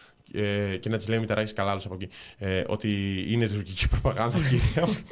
Speaker 2: Ε, και να της λέει Μηταράκης, καλά άλλος από εκεί, ε, ότι είναι τουρκική προπαγάνδα, κυρία μου.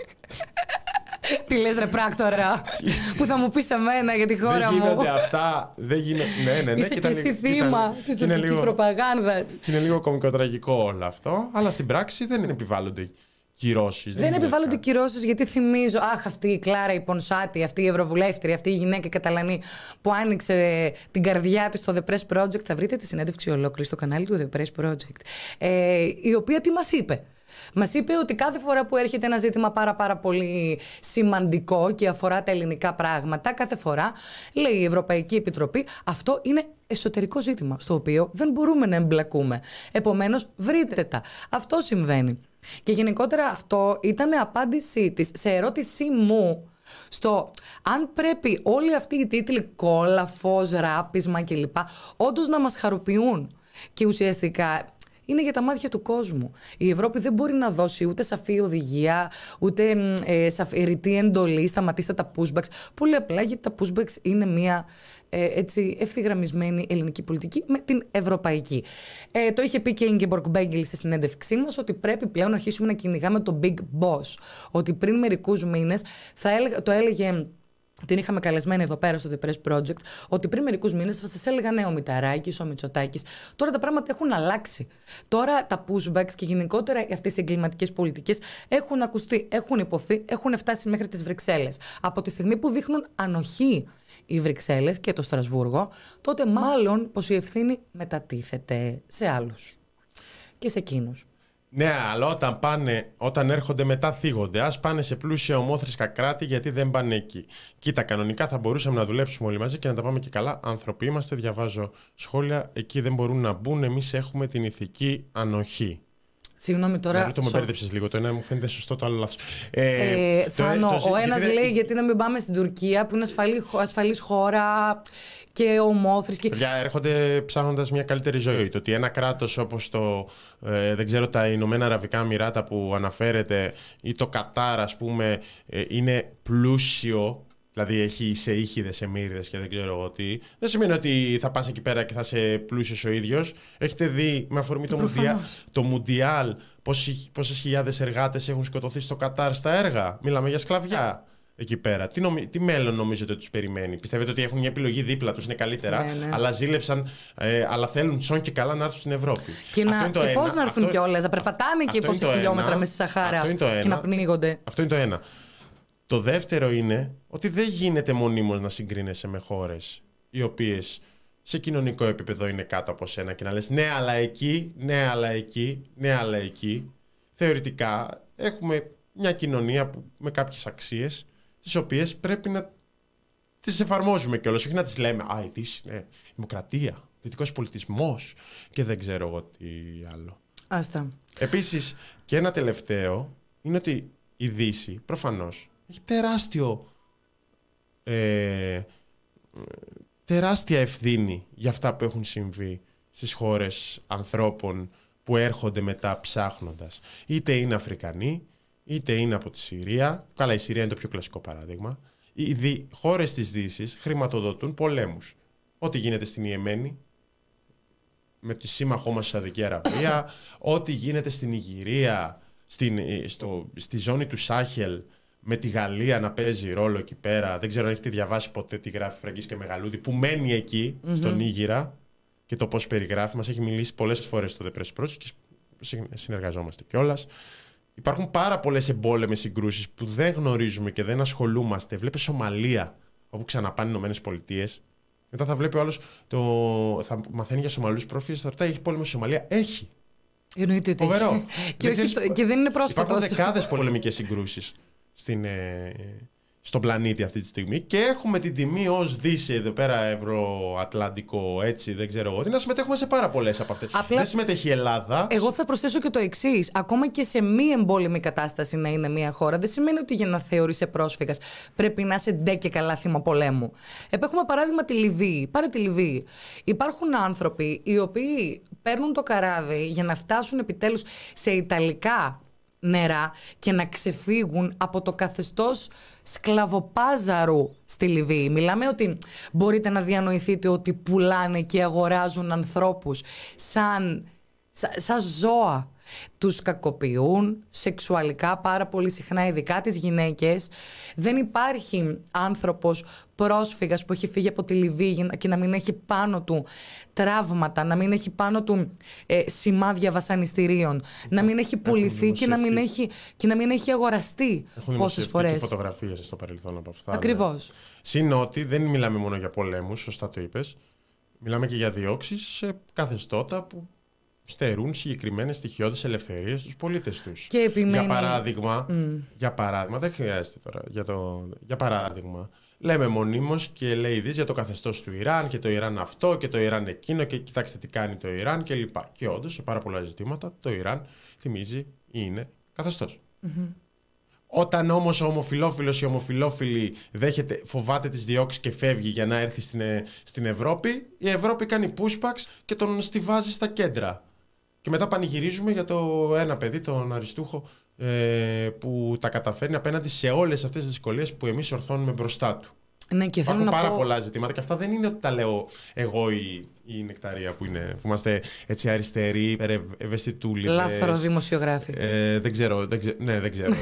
Speaker 1: Τι λες ρε πράκτορα, που θα μου πεις εμένα για τη χώρα μου.
Speaker 2: Δεν γίνονται αυτά, δεν γίνονται, ναι, ναι, ναι.
Speaker 1: Είσαι και εσύ θύμα της τουρκικής προπαγάνδας.
Speaker 2: Και είναι λίγο κωμικοτραγικό όλο αυτό, αλλά στην πράξη δεν επιβάλλονται κυρώσεις.
Speaker 1: Δεν, δεν επιβάλλονται κυρώσεις, γιατί θυμίζω, αχ, αυτή η Κλάρα η Πονσάτη, αυτή η Ευρωβουλεύτρια, αυτή η γυναίκα Καταλανή που άνοιξε την καρδιά της στο The Press Project. Θα βρείτε τη συνέντευξη ολόκληρη στο κανάλι του The Press Project. Ε, η οποία τι μας είπε? Μας είπε ότι κάθε φορά που έρχεται ένα ζήτημα πάρα πάρα πολύ σημαντικό και αφορά τα ελληνικά πράγματα, κάθε φορά λέει η Ευρωπαϊκή Επιτροπή, αυτό είναι εσωτερικό ζήτημα στο οποίο δεν μπορούμε να εμπλακούμε. Επομένως βρείτε τα. Αυτό συμβαίνει. Και γενικότερα αυτό ήταν απάντησή της σε ερώτησή μου στο αν πρέπει όλοι αυτοί οι τίτλοι, κόλαφος, ράπισμα κλπ, όντως να μας χαροποιούν. Και ουσιαστικά είναι για τα μάτια του κόσμου. Η Ευρώπη δεν μπορεί να δώσει ούτε σαφή οδηγία, ούτε ε, σαφή, ρητή εντολή, σταματήστε τα pushbacks. Πολύ απλά γιατί τα pushbacks είναι μια ε, έτσι, ευθυγραμμισμένη ελληνική πολιτική με την ευρωπαϊκή. Ε, το είχε πει και η Ingeborg Bengel στη συνέντευξή μας, ότι πρέπει πλέον να αρχίσουμε να κυνηγάμε τον Big Boss. Ότι πριν μερικούς μήνες, θα έλεγα, το έλεγε. Την είχαμε καλεσμένη εδώ πέρα στο The Press Project, ότι πριν μερικούς μήνες θα σας έλεγα ναι, ο Μητσοτάκης, ο Μητσοτάκης. Τώρα τα πράγματα έχουν αλλάξει. Τώρα τα pushbacks και γενικότερα αυτές οι εγκληματικές πολιτικές έχουν ακουστεί, έχουν υποθεί, έχουν φτάσει μέχρι τις Βρυξέλλες. Από τη στιγμή που δείχνουν ανοχή οι Βρυξέλλες και το Στρασβούργο, τότε μάλλον πως η ευθύνη μετατίθεται σε άλλους και σε εκείνους.
Speaker 2: Ναι, αλλά όταν, πάνε, όταν έρχονται μετά θίγονται. Ας πάνε σε πλούσια ομόθρησκα κράτη, γιατί δεν πάνε εκεί. Κοίτα, κανονικά θα μπορούσαμε να δουλέψουμε όλοι μαζί και να τα πάμε και καλά. Άνθρωποι είμαστε, διαβάζω σχόλια. Εκεί δεν μπορούν να μπουν. Εμείς έχουμε την ηθική ανοχή.
Speaker 1: Συγγνώμη τώρα.
Speaker 2: Δηλαδή το με μπέρδεψες λίγο. Το ένα μου φαίνεται σωστό, το άλλο λάθος. Ε,
Speaker 1: ε, Θάνο, ο ένας λέει δεν... γιατί να μην πάμε στην Τουρκία που είναι ασφαλή, ασφαλής χώρα και ομόθρησκη.
Speaker 2: Παιδιά, έρχονται ψάχνοντας μια καλύτερη ζωή. Το ότι ένα κράτος όπως το, ε, δεν ξέρω, τα Ηνωμένα Αραβικά Εμιράτα που αναφέρεται ή το Κατάρ, ας πούμε, ε, είναι πλούσιο. Δηλαδή έχει σε ήχηδες, εμμύριδες και δεν ξέρω εγώ τι. Δεν σημαίνει ότι θα πας εκεί πέρα και θα είσαι πλούσιος ο ίδιος. Έχετε δει με αφορμή το, μουντιά, το Μουντιάλ πόσες χιλιάδες εργάτες έχουν σκοτωθεί στο Κατάρ στα έργα. Μιλάμε για σκλαβιά εκεί πέρα. Τι, νομι... τι μέλλον νομίζετε ότι τους περιμένει? Πιστεύετε ότι έχουν μια επιλογή δίπλα τους, είναι καλύτερα, ναι, ναι. αλλά ζήλεψαν, ε, αλλά θέλουν σον και καλά να έρθουν στην Ευρώπη.
Speaker 1: Και, να... και πώς να έρθουν κιόλας, να περπατάνε εκεί πόσα χιλιόμετρα μέσα στη Σαχάρα και να πνίγονται.
Speaker 2: Αυτό είναι το ένα. Το δεύτερο είναι ότι δεν γίνεται μονίμως να συγκρίνεσαι με χώρες οι οποίες σε κοινωνικό επίπεδο είναι κάτω από σένα και να λες ναι αλλά εκεί, ναι αλλά εκεί, ναι αλλά εκεί. Θεωρητικά έχουμε μια κοινωνία που, με κάποιες αξίες τις οποίες πρέπει να τις εφαρμόζουμε κιόλας, όχι να τις λέμε «Α, η Δύση είναι δημοκρατία, δυτικός πολιτισμός» και δεν ξέρω εγώ τι άλλο.
Speaker 1: Άστα.
Speaker 2: Επίσης και ένα τελευταίο είναι ότι η Δύση προφανώς έχει τεράστιο, ε, τεράστια ευθύνη για αυτά που έχουν συμβεί στις χώρες ανθρώπων που έρχονται μετά ψάχνοντας. Είτε είναι Αφρικανοί, είτε είναι από τη Συρία. Καλά, η Συρία είναι το πιο κλασικό παράδειγμα. Οι δι... χώρες της Δύσης χρηματοδοτούν πολέμους. Ό,τι γίνεται στην Ιεμένη, με τη σύμμαχό μας στη Σαουδική Αραβία, ό,τι γίνεται στην Ιγυρία, στην, στο, στη ζώνη του Σάχελ, με τη Γαλλία να παίζει ρόλο εκεί πέρα. Δεν ξέρω αν έχετε διαβάσει ποτέ τι γράφει Φραγκίσκε Μεγαλούδη, που μένει εκεί, mm-hmm. στον Ήγυρα, και το πώς περιγράφει. Μας έχει μιλήσει πολλές φορές στο The Press Project και συνεργαζόμαστε κιόλας. Υπάρχουν πάρα πολλές εμπόλεμες συγκρούσεις που δεν γνωρίζουμε και δεν ασχολούμαστε. Βλέπει Σομαλία, όπου ξαναπάνε οι Ηνωμένες Πολιτείες. Μετά θα βλέπει ο άλλος, το... θα μαθαίνει για Σομαλούς πρόφυγες, θα ρωτάει, έχει πόλεμο στη Σομαλία? Έχει.
Speaker 1: Εννοείται ότι έχει. και, όχι, το... και δεν είναι πρόσφατο.
Speaker 2: Υπάρχουν δεκάδες πολεμικές συγκρούσεις στην, ε, στον πλανήτη αυτή τη στιγμή και έχουμε την τιμή ως Δύση εδώ πέρα, Ευρωατλαντικό, έτσι δεν ξέρω εγώ, να συμμετέχουμε σε πάρα πολλές από αυτές. Απλά, δεν συμμετέχει η Ελλάδα.
Speaker 1: Εγώ θα προσθέσω και το εξής. Ακόμα και σε μη εμπόλεμη κατάσταση να είναι μια χώρα, δεν σημαίνει ότι για να θεωρείσαι πρόσφυγας πρέπει να είσαι ντε και καλά θύμα πολέμου. Επέχουμε παράδειγμα τη Λιβύη. Πάρε τη Λιβύη. Υπάρχουν άνθρωποι οι οποίοι παίρνουν το καράβι για να φτάσουν επιτέλους σε ιταλικά νερά και να ξεφύγουν από το καθεστώς σκλαβοπάζαρου στη Λιβύη. Μιλάμε ότι μπορείτε να διανοηθείτε ότι πουλάνε και αγοράζουν ανθρώπους σαν, σαν, σαν ζώα. Τους κακοποιούν σεξουαλικά πάρα πολύ συχνά, ειδικά τις γυναίκες. Δεν υπάρχει άνθρωπος πρόσφυγας που έχει φύγει από τη Λιβύη και να μην έχει πάνω του τραύματα, να μην έχει πάνω του ε, σημάδια βασανιστήριων, να μην έχει πουληθεί και να μην έχει, και να μην έχει αγοραστεί πόσες φορές.
Speaker 2: Έχουν φωτογραφίες στο παρελθόν από αυτά.
Speaker 1: Ακριβώς.
Speaker 2: Συν ότι δεν μιλάμε μόνο για πολέμους, σωστά το είπες. Μιλάμε και για διώξεις σε καθεστώτα που στερούν συγκεκριμένες στοιχειώδεις ελευθερίες στους πολίτες τους.
Speaker 1: Και επιμένει...
Speaker 2: Για παράδειγμα, mm. για παράδειγμα, δεν χρειάζεται τώρα, για, το, για παράδειγμα, λέμε μονίμως και λέει η Δύση για το καθεστώς του Ιράν και το Ιράν αυτό και το Ιράν εκείνο και κοιτάξτε τι κάνει το Ιράν και λοιπά. Και όντως σε πάρα πολλά ζητήματα το Ιράν θυμίζει είναι καθεστώς. Mm-hmm. Όταν όμως ο ομοφυλόφιλος ή η ομοφυλόφιλη δέχεται, φοβάται τις διώξεις και φεύγει για να έρθει στην, στην Ευρώπη, η Ευρώπη κάνει pushbacks και τον στιβάζει στα κέντρα. Και μετά πανηγυρίζουμε για το ένα παιδί, τον Αριστούχο, ε, που τα καταφέρνει απέναντι σε όλες αυτές τις δυσκολίες που εμείς ορθώνουμε μπροστά του.
Speaker 1: Ναι, και
Speaker 2: Υπάρχουν πάρα
Speaker 1: πω...
Speaker 2: πολλά ζητήματα και αυτά δεν είναι ότι τα λέω εγώ ή η Νεκταρία που, είναι, που είμαστε έτσι αριστεροί, ευαισθητούλιδες.
Speaker 1: Λάθροδημοσιογράφοι.
Speaker 2: Ε, δεν ξέρω, δεν ξέρω, ναι δεν ξέρω.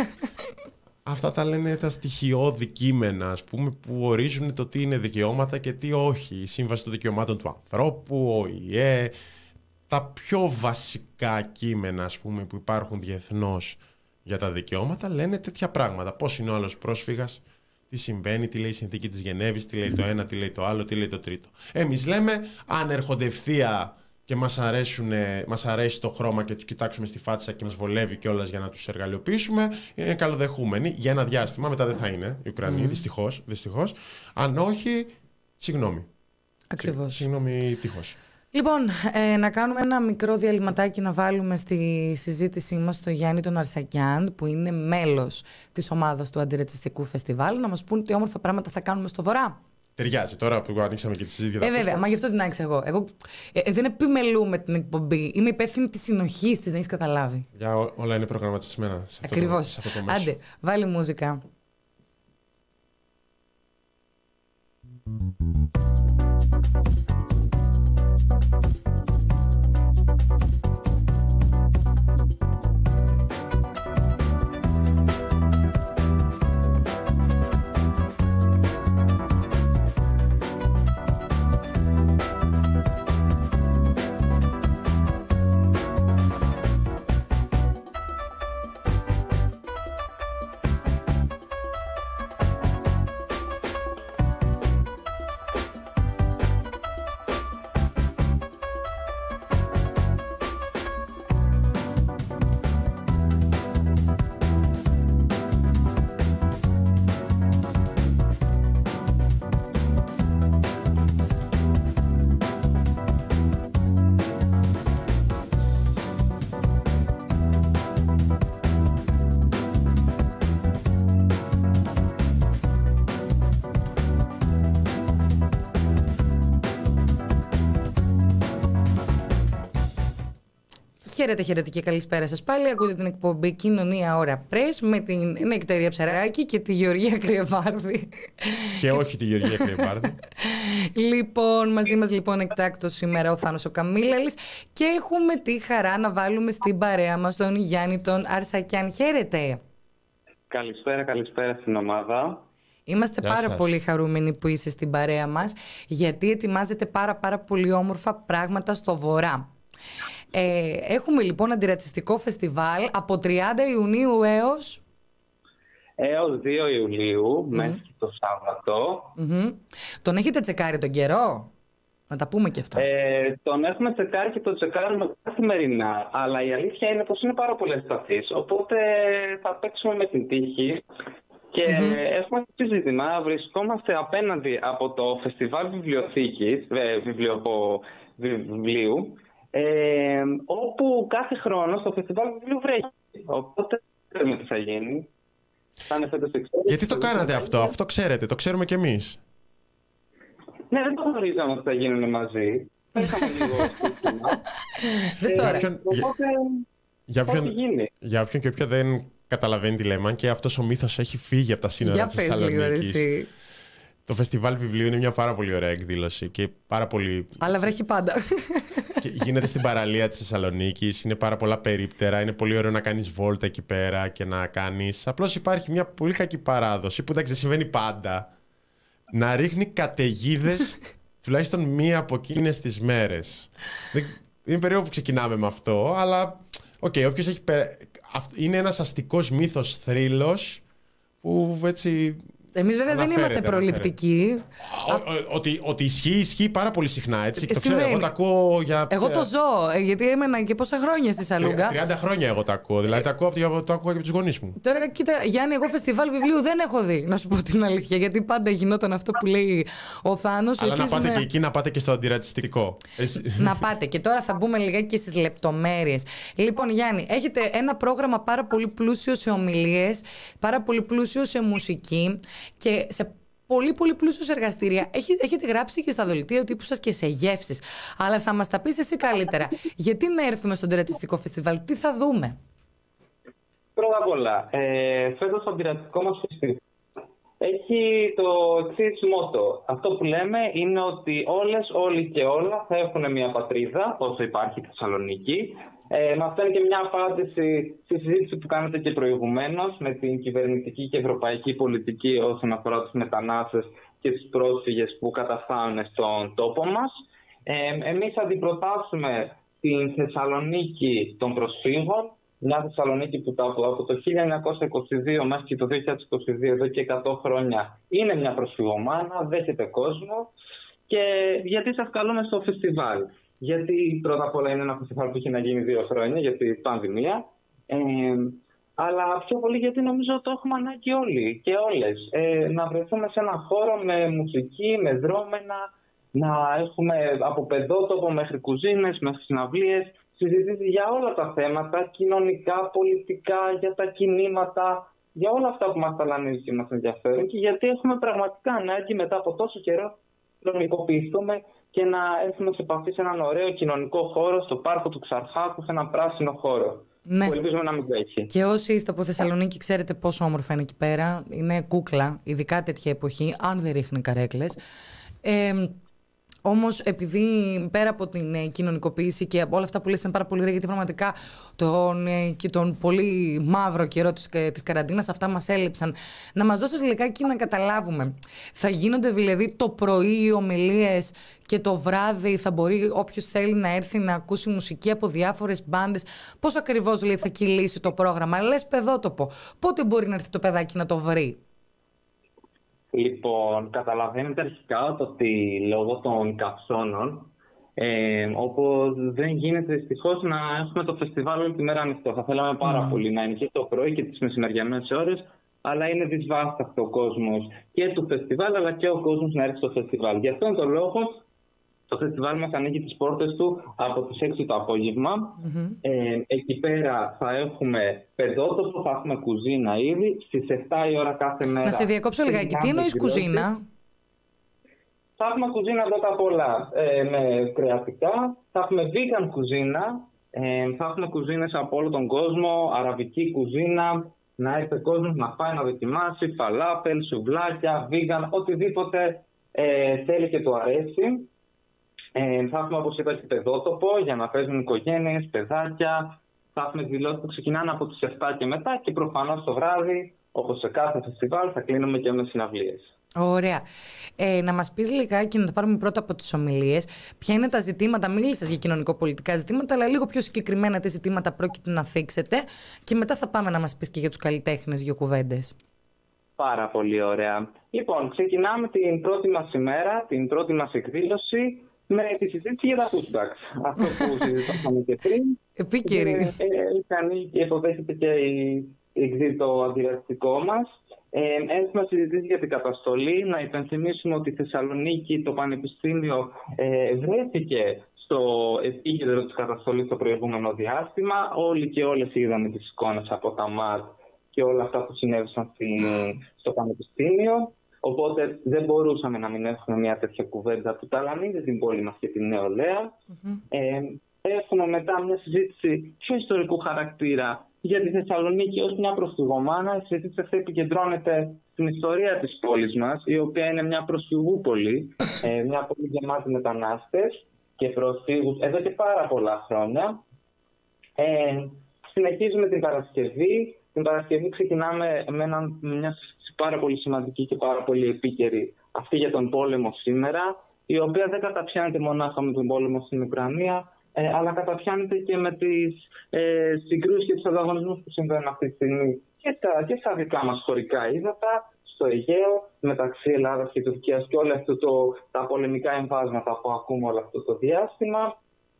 Speaker 2: Αυτά τα λένε τα στοιχειώδη κείμενα, ας πούμε, που ορίζουν το τι είναι δικαιώματα και τι όχι. Η Σύμβαση των Δικαιωμάτων του Ανθρώπου, ο ι ε, τα πιο βασικά κείμενα, ας πούμε, που υπάρχουν διεθνώς για τα δικαιώματα λένε τέτοια πράγματα. Πώς είναι ο άλλος πρόσφυγας, τι συμβαίνει, τι λέει η συνθήκη της Γενέβης, τι λέει το ένα, τι λέει το άλλο, τι λέει το τρίτο. Εμείς λέμε αν έρχονται ευθεία και μας, αρέσουνε, μας αρέσει το χρώμα και τους κοιτάξουμε στη φάτσα και μας βολεύει κιόλας για να τους εργαλειοποιήσουμε, είναι καλοδεχούμενοι για ένα διάστημα. Μετά δεν θα είναι οι Ουκρανοί, mm. δυστυχώς, δυστυχώς. Αν όχι, συγγνώμη.
Speaker 1: Ακριβώς.
Speaker 2: Συγγνώμη, τυχώς.
Speaker 1: Λοιπόν, ε, να κάνουμε ένα μικρό διαλυματάκι να βάλουμε στη συζήτησή μας τον Γιάννη τον Αρσακιάν, που είναι μέλος της ομάδας του Αντιρατσιστικού Φεστιβάλ, να μας πούν τι όμορφα πράγματα θα κάνουμε στο Βορρά.
Speaker 2: Ταιριάζει τώρα που ανοίξαμε και τη συζήτηση.
Speaker 1: Ε, βέβαια, μα γι' αυτό την άξα εγώ. Εγώ ε, δεν επιμελούμε την εκπομπή. Είμαι υπεύθυνη της συνοχής της, δεν έχεις καταλάβει.
Speaker 2: Για ό, όλα είναι προγραμματισμένα σε αυτό.
Speaker 1: Ακριβώς.
Speaker 2: Το, σε αυτό το μέσο.
Speaker 1: Άντε, βάλει μουσικά. Χαίρετε, χαίρετε και καλησπέρα σας πάλι. Ακούτε την εκπομπή Κοινωνία Ώρα Press με την Νεκταρία Ψαράκη και τη Γεωργία Κρεβάρδη.
Speaker 2: Και όχι τη Γεωργία Κρεβάρδη.
Speaker 1: Λοιπόν, μαζί μας λοιπόν εκτάκτως σήμερα ο Θάνος ο Καμίλαλης και έχουμε τη χαρά να βάλουμε στην παρέα μας τον Γιάννη τον Αρσακιάν. Χαίρετε.
Speaker 3: Καλησπέρα, καλησπέρα στην ομάδα.
Speaker 1: Είμαστε
Speaker 2: Γεια
Speaker 1: πάρα
Speaker 2: σας.
Speaker 1: πολύ χαρούμενοι που είσαι στην παρέα μας, γιατί ετοιμάζετε πάρα πάρα πολύ όμορφα πράγματα στο Βορρά. Ε, έχουμε λοιπόν αντιρατσιστικό φεστιβάλ από τριάντα Ιουνίου έως...
Speaker 3: Έως δύο Ιουλίου,
Speaker 1: Mm.
Speaker 3: μέχρι το Σάββατο.
Speaker 1: Mm-hmm. Τον έχετε τσεκάρει τον καιρό? Να τα πούμε και αυτά.
Speaker 3: Ε, τον έχουμε τσεκάρει και τον τσεκάρουμε καθημερινά. Αλλά η αλήθεια είναι πως είναι πάρα πολύ ασταθής. Οπότε θα παίξουμε με την τύχη. Και
Speaker 1: Mm-hmm.
Speaker 3: έχουμε το ζήτημα. Βρισκόμαστε απέναντι από το Φεστιβάλ Βιβλιοθήκης, ε, βιβλιο, βιβλίου, ε, όπου κάθε χρόνο στο Φεστιβάλ Βιβλίου βρέχει. Οπότε δεν ξέρουμε τι θα γίνει. Θα είναι φέτος εξόδου.
Speaker 2: Γιατί το κάνατε αυτό, αυτό ξέρετε, το ξέρουμε κι εμείς.
Speaker 3: Ναι, δεν το γνωρίζαμε ότι θα γίνουν μαζί. Είχαμε λίγο σύστημα.
Speaker 1: Δες τώρα.
Speaker 2: ποιον-
Speaker 3: Οπότε,
Speaker 2: Για
Speaker 3: θα
Speaker 2: ποιον,
Speaker 3: γίνει.
Speaker 2: για όποιον και όποια δεν καταλαβαίνει τι λέμε, αν και αυτός ο μύθος έχει φύγει από τα σύνορα
Speaker 1: Για
Speaker 2: της
Speaker 1: πες λίγο ρε
Speaker 2: Θεσσαλονίκης.
Speaker 1: εσύ.
Speaker 2: Το φεστιβάλ βιβλίου είναι μια πάρα πολύ ωραία εκδήλωση και πάρα πολύ.
Speaker 1: Αλλά βρέχει πάντα.
Speaker 2: Και γίνεται στην παραλία της Θεσσαλονίκης, είναι πάρα πολλά περίπτερα, είναι πολύ ωραίο να κάνεις βόλτα εκεί πέρα και να κάνεις. Απλώς υπάρχει μια πολύ κακή παράδοση που δεν συμβαίνει πάντα. Να ρίχνει καταιγίδες τουλάχιστον μία από εκείνες τις μέρες. Δεν... Είναι περίεργο που ξεκινάμε με αυτό, αλλά οκ, okay, όποιος έχει. πε- αυ- Είναι ένας αστικός μύθος θρύλος που έτσι.
Speaker 1: Εμείς βέβαια δεν
Speaker 2: Αναφέρεται,
Speaker 1: είμαστε προληπτικοί.
Speaker 2: Ο- ο- Ότι, ότι ισχύει, ισχύει πάρα πολύ συχνά, έτσι. Και το ξέρω,
Speaker 1: Συμβαίνει.
Speaker 2: εγώ τα ακούω για.
Speaker 1: Εγώ το ζω, ε, γιατί έμενα και πόσα χρόνια στη Σαλούγκα.
Speaker 2: τριάντα χρόνια εγώ τα ακούω. Δηλαδή τα ακούω από, το- το ακούω και από τους γονείς μου.
Speaker 1: Τώρα, κοίτα, Γιάννη, εγώ φεστιβάλ βιβλίου δεν έχω δει, να σου πω την αλήθεια. Γιατί πάντα γινόταν αυτό που λέει ο Θάνος.
Speaker 2: Αλλά να
Speaker 1: ελπίζουμε-
Speaker 2: πάτε και εκεί, να πάτε και στο αντιρατσιστικό. Εσύ-
Speaker 1: Να πάτε. Και τώρα θα μπούμε λιγάκι και στις λεπτομέρειες. Λοιπόν, Γιάννη, έχετε ένα πρόγραμμα πάρα πολύ πλούσιο σε ομιλίες, πάρα πολύ πλούσιο σε μουσική και σε πολύ πολύ πλούσιο σε εργαστήρια. Έχετε, έχετε γράψει και στα δελτία τύπου σας και σε γεύσεις. Αλλά θα μας τα πεις εσύ καλύτερα. Γιατί να έρθουμε στον τερατσιστικό φεστιβάλ, τι θα δούμε?
Speaker 3: Πρώτα απ' όλα, ε, φέτος το αντιρατσιστικό μας φεστιβάλ έχει το εξής μότο. Αυτό που λέμε είναι ότι όλες, όλοι και όλα θα έχουν μια πατρίδα, όσο υπάρχει η Θεσσαλονίκη. Ε, με αυτό είναι και μια απάντηση στη συζήτηση που κάνετε και προηγουμένως με την κυβερνητική και ευρωπαϊκή πολιτική όσον αφορά τους μετανάστες και τους πρόσφυγες που καταφθάνουν στον τόπο μας. Ε, εμείς αντιπροτάσουμε την Θεσσαλονίκη των προσφύγων, μια Θεσσαλονίκη που από το χίλια εννιακόσια είκοσι δύο μέχρι και το δύο χιλιάδες είκοσι δύο, εδώ και εκατό χρόνια, είναι μια προσφυγομάνα, δέχεται κόσμο. Και γιατί σας καλούμε στο φεστιβάλ? γιατί πρώτα απ' όλα είναι ένα φεστιβάλ που έχει να γίνει δύο χρόνια για την πανδημία. Ε, αλλά πιο πολύ γιατί νομίζω το έχουμε ανάγκη όλοι και όλες. Ε, να βρεθούμε σε έναν χώρο με μουσική, με δρόμενα, να έχουμε από παιδότοπο μέχρι κουζίνες, μέχρι συναυλίες, συζητήσεις για όλα τα θέματα, κοινωνικά, πολιτικά, για τα κινήματα, για όλα αυτά που μας ταλανίζουν και μας ενδιαφέρουν και γιατί έχουμε πραγματικά ανάγκη μετά από τόσο καιρό να κοινωνικοποιηθούμε και να έρθουμε σε επαφή σε έναν ωραίο κοινωνικό χώρο, στο πάρκο του Ξαρχάκου, σε έναν πράσινο χώρο. Ναι. Που ελπίζουμε να μην το έχει.
Speaker 1: Και όσοι είστε από Θεσσαλονίκη, ξέρετε πόσο όμορφα είναι εκεί πέρα. Είναι κούκλα, ειδικά τέτοια εποχή, αν δεν ρίχνει καρέκλες. Ε, Όμως, επειδή πέρα από την ε, κοινωνικοποίηση και όλα αυτά που λες είναι πάρα πολύ ωραία, γιατί πραγματικά τον, ε, και τον πολύ μαύρο καιρό της, ε, της καραντίνας αυτά μας έλειψαν. Να μας δώσεις λιγάκι να καταλάβουμε. Θα γίνονται δηλαδή το πρωί οι ομιλίες και το βράδυ θα μπορεί όποιος θέλει να έρθει να ακούσει μουσική από διάφορες μπάντες. Πώς ακριβώς λέει, θα κυλήσει το πρόγραμμα? Λες παιδότοπο. Πότε μπορεί να έρθει το παιδάκι να το βρει?
Speaker 3: Λοιπόν, καταλαβαίνετε αρχικά ότι λόγω των καυσώνων, ε, όπως δεν γίνεται δυστυχώς να έχουμε το φεστιβάλ όλη τη μέρα ανοιχτό. Θα θέλαμε πάρα mm. πολύ να είναι και το πρωί και τις μεσημεριανές ώρες, αλλά είναι δυσβάσταχτο ο κόσμος και του φεστιβάλ, αλλά και ο κόσμος να έρθει στο φεστιβάλ. Γι' αυτόν τον λόγο, το φεστιβάλ μας ανοίγει τις πόρτες του από τις έξι το απόγευμα. Mm-hmm. Ε, εκεί πέρα θα έχουμε παιδότοπο, θα έχουμε κουζίνα ήδη. Στις εφτά η ώρα κάθε μέρα.
Speaker 1: Να σε διακόψω λιγάκι. Τι εννοείς κουζίνα?
Speaker 3: Θα έχουμε κουζίνα πρώτα απ' όλα ε, με κρεατικά. Θα έχουμε vegan κουζίνα. Ε, θα έχουμε κουζίνες από όλο τον κόσμο. Αραβική κουζίνα. Να έρθει ο κόσμος να φάει, να δοκιμάσει. Φαλάπελ, σουβλάκια, vegan, οτιδήποτε ε, θέλει και του αρέσει. Ε, θα έχουμε, όπως είπα, και παιδότοπο για να παίζουν οικογένειες, παιδάκια. Θα έχουμε εκδηλώσεις που ξεκινάνε από τις εφτά και μετά και προφανώς το βράδυ, όπως σε κάθε φεστιβάλ, θα κλείνουμε και με συναυλίες.
Speaker 1: Ωραία. Ε, να μας πεις λιγάκι, να τα πάρουμε πρώτα από τις ομιλίες, ποια είναι τα ζητήματα? Μίλησες για κοινωνικοπολιτικά ζητήματα, αλλά λίγο πιο συγκεκριμένα τι ζητήματα πρόκειται να θίξετε και μετά θα πάμε να μας πεις και για τους καλλιτέχνες δύο κουβέντες.
Speaker 3: Πάρα πολύ ωραία. Λοιπόν, ξεκινάμε την πρώτη μας ημέρα, την πρώτη μας εκδήλωση, με τη συζήτηση για τα pushbacks. Αυτό που συζητήσαμε και πριν.
Speaker 1: Επίκαιρη.
Speaker 3: Έχει και υποδέχεται και η, το αντιδραστικό μας. Ε, έχουμε συζητήσει για την καταστολή. Να υπενθυμίσουμε ότι η Θεσσαλονίκη, το Πανεπιστήμιο, ε, βρέθηκε στο επίκεντρο της καταστολής το προηγούμενο διάστημα. Όλοι και όλες είδαμε τις εικόνες από τα ΜΑΤ και όλα αυτά που συνέβησαν στο Πανεπιστήμιο. Οπότε δεν μπορούσαμε να μην έχουμε μια τέτοια κουβέντα που ταλανίζει την πόλη μας και την νεολαία. Mm-hmm. Ε, έχουμε μετά μια συζήτηση πιο ιστορικού χαρακτήρα για τη Θεσσαλονίκη ως μια προσφυγομάνα. Η συζήτηση αυτή επικεντρώνεται στην ιστορία της πόλης μας, η οποία είναι μια προσφυγούπολη, ε, μια πόλη γεμάτη μετανάστες και προσφύγους εδώ και πάρα πολλά χρόνια. Ε, συνεχίζουμε την Παρασκευή. Την Παρασκευή ξεκινάμε με ένα, μια συζήτηση πάρα πολύ σημαντική και πάρα πολύ επίκαιρη, αυτή για τον πόλεμο σήμερα, η οποία δεν καταπιάνεται μονάχα με τον πόλεμο στην Ουκρανία, ε, αλλά καταπιάνεται και με τις ε, συγκρούσεις και τους ανταγωνισμούς που συμβαίνουν αυτή τη στιγμή και στα, και στα δικά μας χωρικά ύδατα, στο Αιγαίο, μεταξύ Ελλάδας και Τουρκίας και όλα αυτά το, τα πολεμικά εμβάσματα που ακούμε όλο αυτό το διάστημα.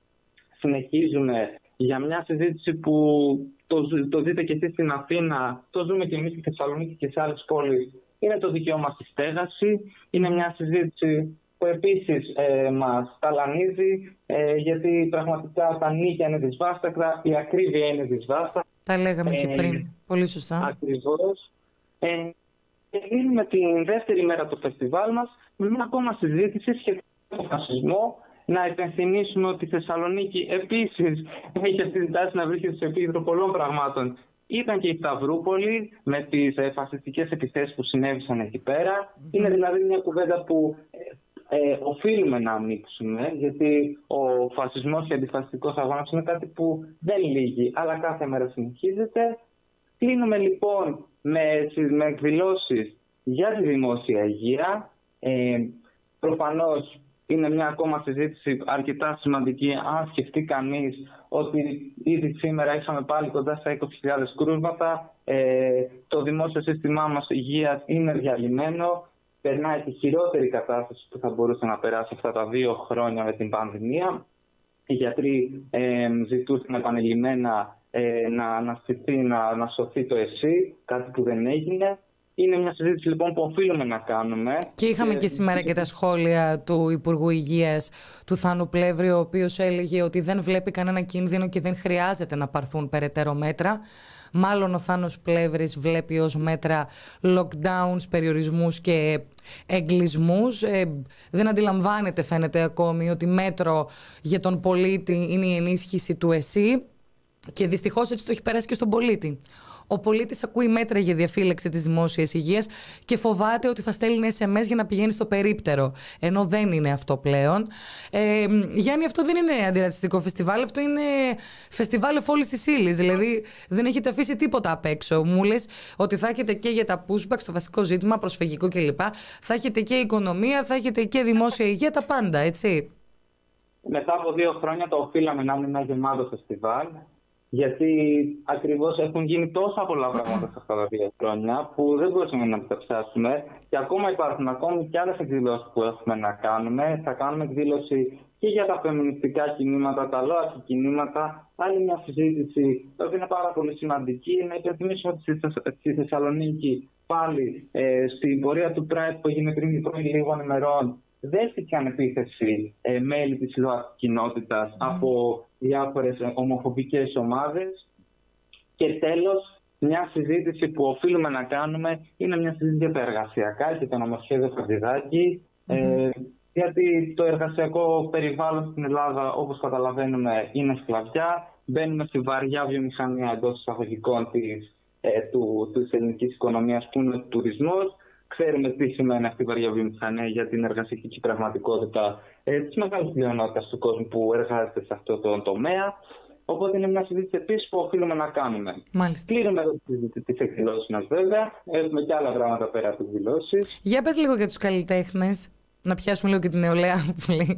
Speaker 3: Συνεχίζουμε για μια συζήτηση που το, το δείτε και εσείς στην Αθήνα, το ζούμε και εμείς στη Θεσσαλονίκη και σε άλλες πόλεις. Είναι το δικαίωμα στη στέγαση. Είναι μια συζήτηση που επίσης ε, μας ταλανίζει, ε, γιατί πραγματικά τα νίκια είναι δυσβάστακτα, η ακρίβεια είναι δυσβάστακτα.
Speaker 1: Τα λέγαμε
Speaker 3: ε,
Speaker 1: και πριν. Πολύ σωστά.
Speaker 3: Ακριβώς. Ε, και κλείνουμε την δεύτερη μέρα του φεστιβάλ μας με μια ακόμα συζήτηση σχετικά με τον φασισμό. Να υπενθυμίσουμε ότι η Θεσσαλονίκη επίσης έχει αυτή την τάση να βρίσκεται στο επίκεντρο πολλών πραγμάτων. Ήταν και η Σταυρούπολη με τις ε, φασιστικές επιθέσεις που συνέβησαν εκεί πέρα. Mm-hmm. Είναι δηλαδή μια κουβέντα που ε, ε, οφείλουμε να ανοίξουμε, γιατί ο φασισμός και ο αντιφασιστικός αγώνας είναι κάτι που δεν λύγει, αλλά κάθε μέρα συνεχίζεται. Κλείνουμε λοιπόν με, με εκδηλώσεις για τη δημόσια υγεία. Ε, προφανώς είναι μια ακόμα συζήτηση αρκετά σημαντική, αν σκεφτεί κανείς ότι ήδη σήμερα είχαμε πάλι κοντά στα είκοσι χιλιάδες κρούσματα. Ε, το δημόσιο σύστημά μας υγείας είναι διαλυμένο. Περνάει τη χειρότερη κατάσταση που θα μπορούσε να περάσει αυτά τα δύο χρόνια με την πανδημία. οι γιατροί ε, ζητούσαν επανειλημμένα ε, να αναστηθεί, να, να σωθεί το ΕΣΥ, κάτι που δεν έγινε. Είναι μια συζήτηση λοιπόν που οφείλουμε να κάνουμε.
Speaker 1: Και είχαμε και, και σήμερα και τα σχόλια του Υπουργού Υγείας, του Θάνου Πλεύρη, ο οποίος έλεγε ότι δεν βλέπει κανένα κίνδυνο και δεν χρειάζεται να πάρθουν περαιτέρω μέτρα. Μάλλον ο Θάνος Πλεύρης βλέπει ως μέτρα lockdowns, περιορισμούς και εγκλισμούς. Ε, δεν αντιλαμβάνεται, φαίνεται ακόμη, ότι μέτρο για τον πολίτη είναι η ενίσχυση του ΕΣΥ, και δυστυχώς έτσι το έχει περάσει και στον πολίτη. Ο πολίτης ακούει μέτρα για διαφύλαξη της δημόσιας υγείας και φοβάται ότι θα στέλνει ες εμ ες για να πηγαίνει στο περίπτερο. Ενώ δεν είναι αυτό πλέον. Ε, Γιάννη, αυτό δεν είναι αντιρατσιστικό φεστιβάλ, αυτό είναι φεστιβάλ εφόλης της ύλης. Δηλαδή δεν έχετε αφήσει τίποτα απ' έξω. Μου λες ότι θα έχετε και για τα pushbacks, το βασικό ζήτημα, προσφυγικό κλπ. Θα έχετε και οικονομία, θα έχετε και δημόσια υγεία, τα πάντα, έτσι.
Speaker 3: Μετά από δύο χρόνια το οφείλαμε να είναι ένα γεμάτο φεστιβάλ. Γιατί ακριβώς έχουν γίνει τόσα πολλά πράγματα σε αυτά τα δύο χρόνια που δεν μπορούσαμε να τα ψάσουμε. Και ακόμα υπάρχουν ακόμη και άλλες εκδηλώσεις που έχουμε να κάνουμε. Θα κάνουμε εκδήλωση και για τα φεμινιστικά κινήματα, τα ΛΟΑΤΚΙ κινήματα. Άλλη μια συζήτηση που είναι πάρα πολύ σημαντική. Να υπενθυμίσω ότι στη Θεσσαλονίκη πάλι ε, στην πορεία του Pride που έγινε πριν, πριν λίγων ημερών, δέχτηκαν επίθεση ε, μέλη της ΛΟΑΤΚΙ κοινότητας mm. από διάφορες ομοφοβικές ομάδες. Και τέλος, μια συζήτηση που οφείλουμε να κάνουμε είναι μια συζήτηση για τα εργασιακά και το νομοσχέδιο Χατζηδάκη. Mm. Ε, γιατί το εργασιακό περιβάλλον στην Ελλάδα, όπως καταλαβαίνουμε, είναι σκλαβιά. Μπαίνουμε στη βαριά βιομηχανία εντός εισαγωγικών της, ε, του, της ελληνικής οικονομίας, που είναι ο τουρισμός. Ξέρουμε τι σημαίνει αυτή η βαριά βιομηχανία για την εργασιακή πραγματικότητα ε, της μεγάλης πλειονότητας του κόσμου που εργάζεται σε αυτό το τομέα. Οπότε είναι μια συζήτηση επίσης που οφείλουμε να κάνουμε.
Speaker 1: Μάλιστα.
Speaker 3: Κλείνουμε εδώ τις εκδηλώσεις μας, βέβαια. Έχουμε και άλλα πράγματα πέρα από τις εκδηλώσεις.
Speaker 1: Για πες λίγο για τους καλλιτέχνες. Να πιάσουμε λίγο και την νεολαία που λέει.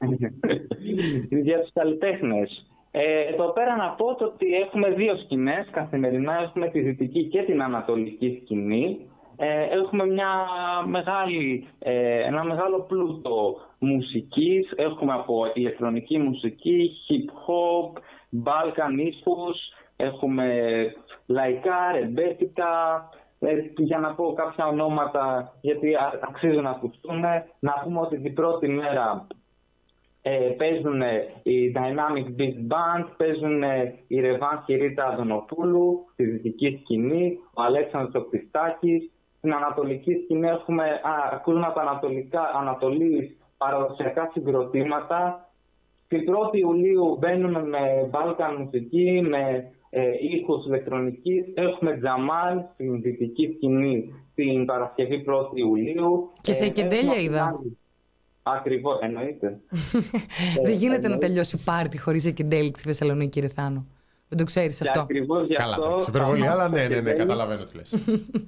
Speaker 3: Για τους καλλιτέχνες. Ε, εδώ πέρα να πω ότι έχουμε δύο σκηνές. Καθημερινά έχουμε τη δυτική και την ανατολική σκηνή. Ε, έχουμε μια μεγάλη, ε, ένα μεγάλο πλούτο μουσικής. Έχουμε από ηλεκτρονική μουσική, hip hop, Balkan ύφους, έχουμε λαϊκά, ρεμπέτικα. Ε, για να πω κάποια ονόματα, γιατί αξίζουν να ακουστούν, να πούμε ότι την πρώτη μέρα ε, παίζουν οι Dynamic Beat Band, παίζουν η Ρεβάν και η Ρίτα Αντωνοπούλου στη δυτική σκηνή, ο Αλέξανδρος Οπτιστάκης. Στην ανατολική σκηνή έχουμε, α, ακούμε από ανατολικά, Ανατολής παραδοσιακά συγκροτήματα. Την πρώτη Ιουλίου μπαίνουμε με Balkan μουσική, με ε, ήχους ηλεκτρονικής. Έχουμε Τζαμάλ στην δυτική σκηνή την Παρασκευή πρώτη Ιουλίου.
Speaker 1: Και σε Εκεντέλια ε, είδα.
Speaker 3: Ακριβώς, εννοείται.
Speaker 1: Δεν γίνεται να τελειώσει πάρτι χωρίς Εκεντέλια στη Θεσσαλονίκη, ρε Θάνο. Δεν το ξέρεις αυτό.
Speaker 3: Ακριβώς γι' αυτό.
Speaker 2: Καλά, σε υπερβολή, αλλά ναι, ναι, ναι, καταλαβαίνω τι λες.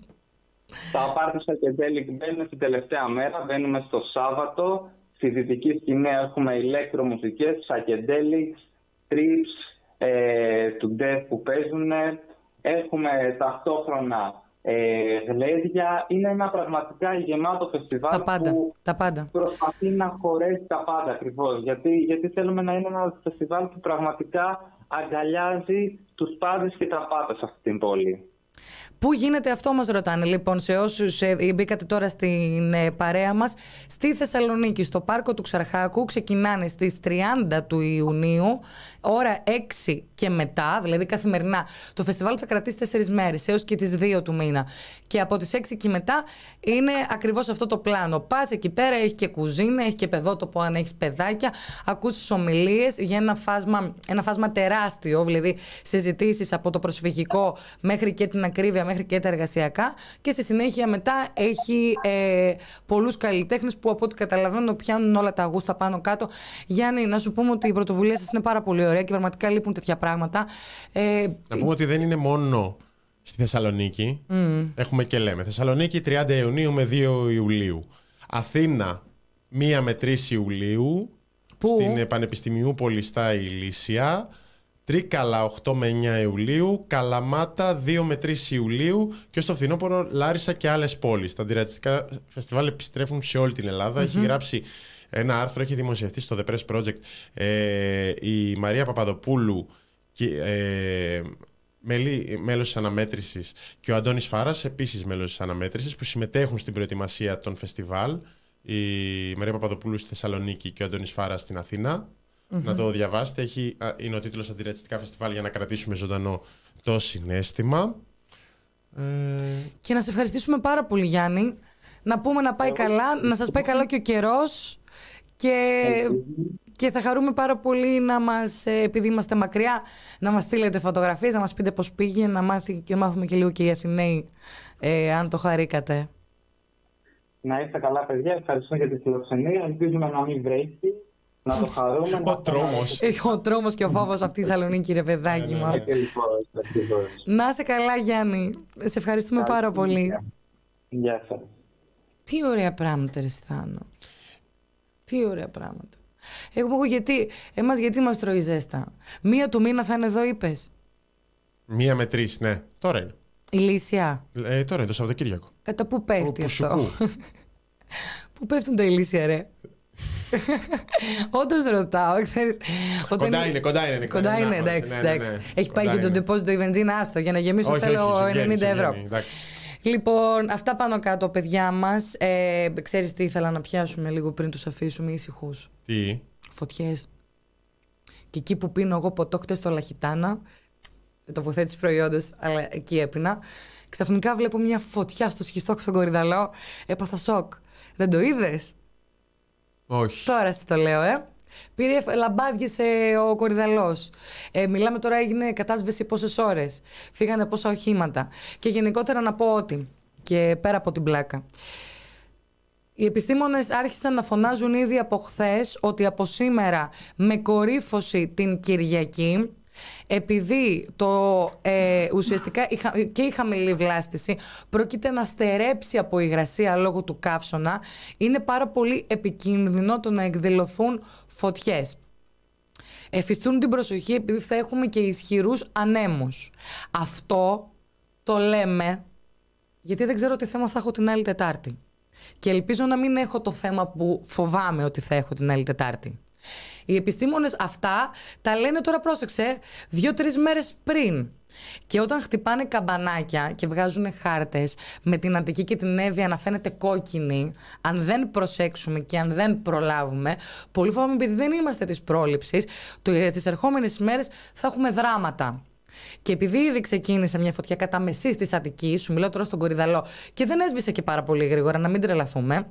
Speaker 3: Τα πάρτι στο Εκεντέλια μπαίνουμε στην τελευταία μέρα, μπαίνουμε στο Σάββατο. Στη δυτική σκηνή έχουμε ηλεκτρομουσικές, psychedelics, trips, ε, του death που παίζουν. Έχουμε ταυτόχρονα ε, γλέδια. Είναι ένα πραγματικά γεμάτο φεστιβάλ
Speaker 1: τα πάντα,
Speaker 3: που
Speaker 1: τα πάντα.
Speaker 3: προσπαθεί να χωρέσει τα πάντα ακριβώς. Γιατί, γιατί θέλουμε να είναι ένα φεστιβάλ που πραγματικά αγκαλιάζει τους πάντες και τα πάντα σε αυτή την πόλη.
Speaker 1: Πού γίνεται αυτό, μας ρωτάνε λοιπόν, σε όσους ε, μπήκατε τώρα στην ε, παρέα μας. Στη Θεσσαλονίκη, στο Πάρκο του Ξαρχάκου, ξεκινάνε στις τριάντα του Ιουνίου, ώρα έξι και μετά, δηλαδή καθημερινά. Το φεστιβάλ θα κρατήσει τέσσερις μέρες, έως και τις δύο του μήνα. Και από τις έξι και μετά είναι ακριβώς αυτό το πλάνο. Πας εκεί πέρα, έχει και κουζίνα, έχει και παιδότοπο αν έχεις παιδάκια, ακούσεις ομιλίες για ένα φάσμα, ένα φάσμα τεράστιο, δηλαδή συζητήσεις από το προσφυγικό μέχρι και την ακρίβεια, μέχρι και τα εργασιακά, και στη συνέχεια μετά έχει ε, πολλούς καλλιτέχνες που από ό,τι καταλαβαίνω πιάνουν όλα τα γούστα πάνω κάτω. Γιάννη, να σου πούμε ότι η πρωτοβουλία σας είναι πάρα πολύ ωραία και πραγματικά λείπουν τέτοια πράγματα. Ε,
Speaker 2: να πούμε ότι δεν είναι μόνο στη Θεσσαλονίκη. Mm. Έχουμε και λέμε Θεσσαλονίκη τριάντα Ιουνίου με δύο Ιουλίου. Αθήνα μία με τρεις Ιουλίου. Πού? Στην Πανεπιστημιούπολη στα Ηλίσια. Τρίκαλα οκτώ με εννιά Ιουλίου, Καλαμάτα δύο με τρεις Ιουλίου και στο φθινόπωρο Λάρισα και άλλες πόλεις. Τα αντιρατσιστικά φεστιβάλ επιστρέφουν σε όλη την Ελλάδα. Mm-hmm. Έχει γράψει ένα άρθρο έχει δημοσιευτεί στο The Press Project. Ε, η Μαρία Παπαδοπούλου, ε, μέλος της αναμέτρησης, και ο Αντώνης Φάρας, επίσης μέλος της αναμέτρησης, που συμμετέχουν στην προετοιμασία των φεστιβάλ. Η Μαρία Παπαδοπούλου στη Θεσσαλονίκη και ο Αντώνης Φάρας στην Αθήνα. Mm-hmm. Να το διαβάσετε. Έχει, είναι ο τίτλος «Αντιρατσιστικά φεστιβάλ για να κρατήσουμε ζωντανό το συναίσθημα». Ε...
Speaker 1: Και να σε ευχαριστήσουμε πάρα πολύ, Γιάννη. Να πούμε να πάει καλά, να σας πάει καλά και ο καιρός. Και, και θα χαρούμε πάρα πολύ να μας, επειδή είμαστε μακριά, να μας στείλετε φωτογραφίες, να μας πείτε πώς πήγε, να μάθει, και μάθουμε και λίγο και οι Αθηναίοι, ε, αν το χαρήκατε.
Speaker 3: Να είστε καλά, παιδιά. Ευχαριστώ για τη φιλοξενία. Ελπίζουμε να μην βρέχει. Να το χαρούμε.
Speaker 2: Ο τρόμος.
Speaker 1: Έχει ο τρόμος και ο φόβος αυτή η Θεσσαλονίκη, ρε παιδάκι μου. Να είσαι καλά, Γιάννη. Σε ευχαριστούμε πάρα πολύ.
Speaker 3: Γεια σας.
Speaker 1: Τι ωραία πράγματα, ρε Θάνο. Τι ωραία πράγματα. Εγώ γιατί, εμάς γιατί μας τρώει ζέστα. Μία του μήνα θα είναι εδώ, είπες.
Speaker 2: Μία με τρεις, ναι. Τώρα είναι.
Speaker 1: Ηλίσια.
Speaker 2: Ε, τώρα είναι το Σαββατοκύριακο.
Speaker 1: Κατά πού πέφτει
Speaker 2: Ο,
Speaker 1: αυτό. Πού πέφτουν τα ηλίσια, ρε. Όντως ρωτάω, ξέρεις.
Speaker 2: Κοντά είναι, κοντά είναι.
Speaker 1: Κοντά είναι, εντάξει, εντάξει. Έχει πάει και το ντεπόζιτο η βενζίνα, άστο, για να γεμίσω θέλω ενενήντα ευρώ. Λοιπόν, αυτά πάνω κάτω, παιδιά μας. Ε, ξέρεις τι ήθελα να πιάσουμε λίγο πριν τους αφήσουμε ήσυχους.
Speaker 2: Τι?
Speaker 1: Φωτιές. Και εκεί που πίνω εγώ ποτό χτες στο Λαχιτάνα, τοποθέτηση προϊόντος, αλλά εκεί έπινα, ξαφνικά βλέπω μια φωτιά στο σχιστό στον Κορυδαλό. Έπαθα σοκ. Δεν το είδες?
Speaker 2: Όχι.
Speaker 1: Τώρα σε το λέω, ε. Πήρε, λαμπάδιασε ο Κορυδαλός. Ε, μιλάμε τώρα, έγινε κατάσβεση πόσες ώρες. Φύγανε πόσα οχήματα. Και γενικότερα να πω ότι, και πέρα από την πλάκα, οι επιστήμονες άρχισαν να φωνάζουν ήδη από χθες ότι από σήμερα με κορύφωση την Κυριακή, επειδή το, ε, ουσιαστικά και η χαμηλή βλάστηση πρόκειται να στερέψει από υγρασία λόγω του καύσωνα, είναι πάρα πολύ επικίνδυνο το να εκδηλωθούν φωτιές. Εφιστούν την προσοχή επειδή θα έχουμε και ισχυρούς ανέμους. Αυτό το λέμε γιατί δεν ξέρω τι θέμα θα έχω την άλλη Τετάρτη. Και ελπίζω να μην έχω το θέμα που φοβάμαι ότι θα έχω την άλλη Τετάρτη. Οι επιστήμονες αυτά τα λένε τώρα, πρόσεξε, δύο-τρεις μέρες πριν. Και όταν χτυπάνε καμπανάκια και βγάζουν χάρτες με την Αττική και την Εύβοια να φαίνεται κόκκινη, αν δεν προσέξουμε και αν δεν προλάβουμε, πολύ φοβάμαι επειδή δεν είμαστε της πρόληψης, τις ερχόμενες μέρες θα έχουμε δράματα. Και επειδή ήδη ξεκίνησε μια φωτιά κατά μεσής της Αττικής, σου μιλάω τώρα στον Κορυδαλό, και δεν έσβησε και πάρα πολύ γρήγορα, να μην τρελαθούμε,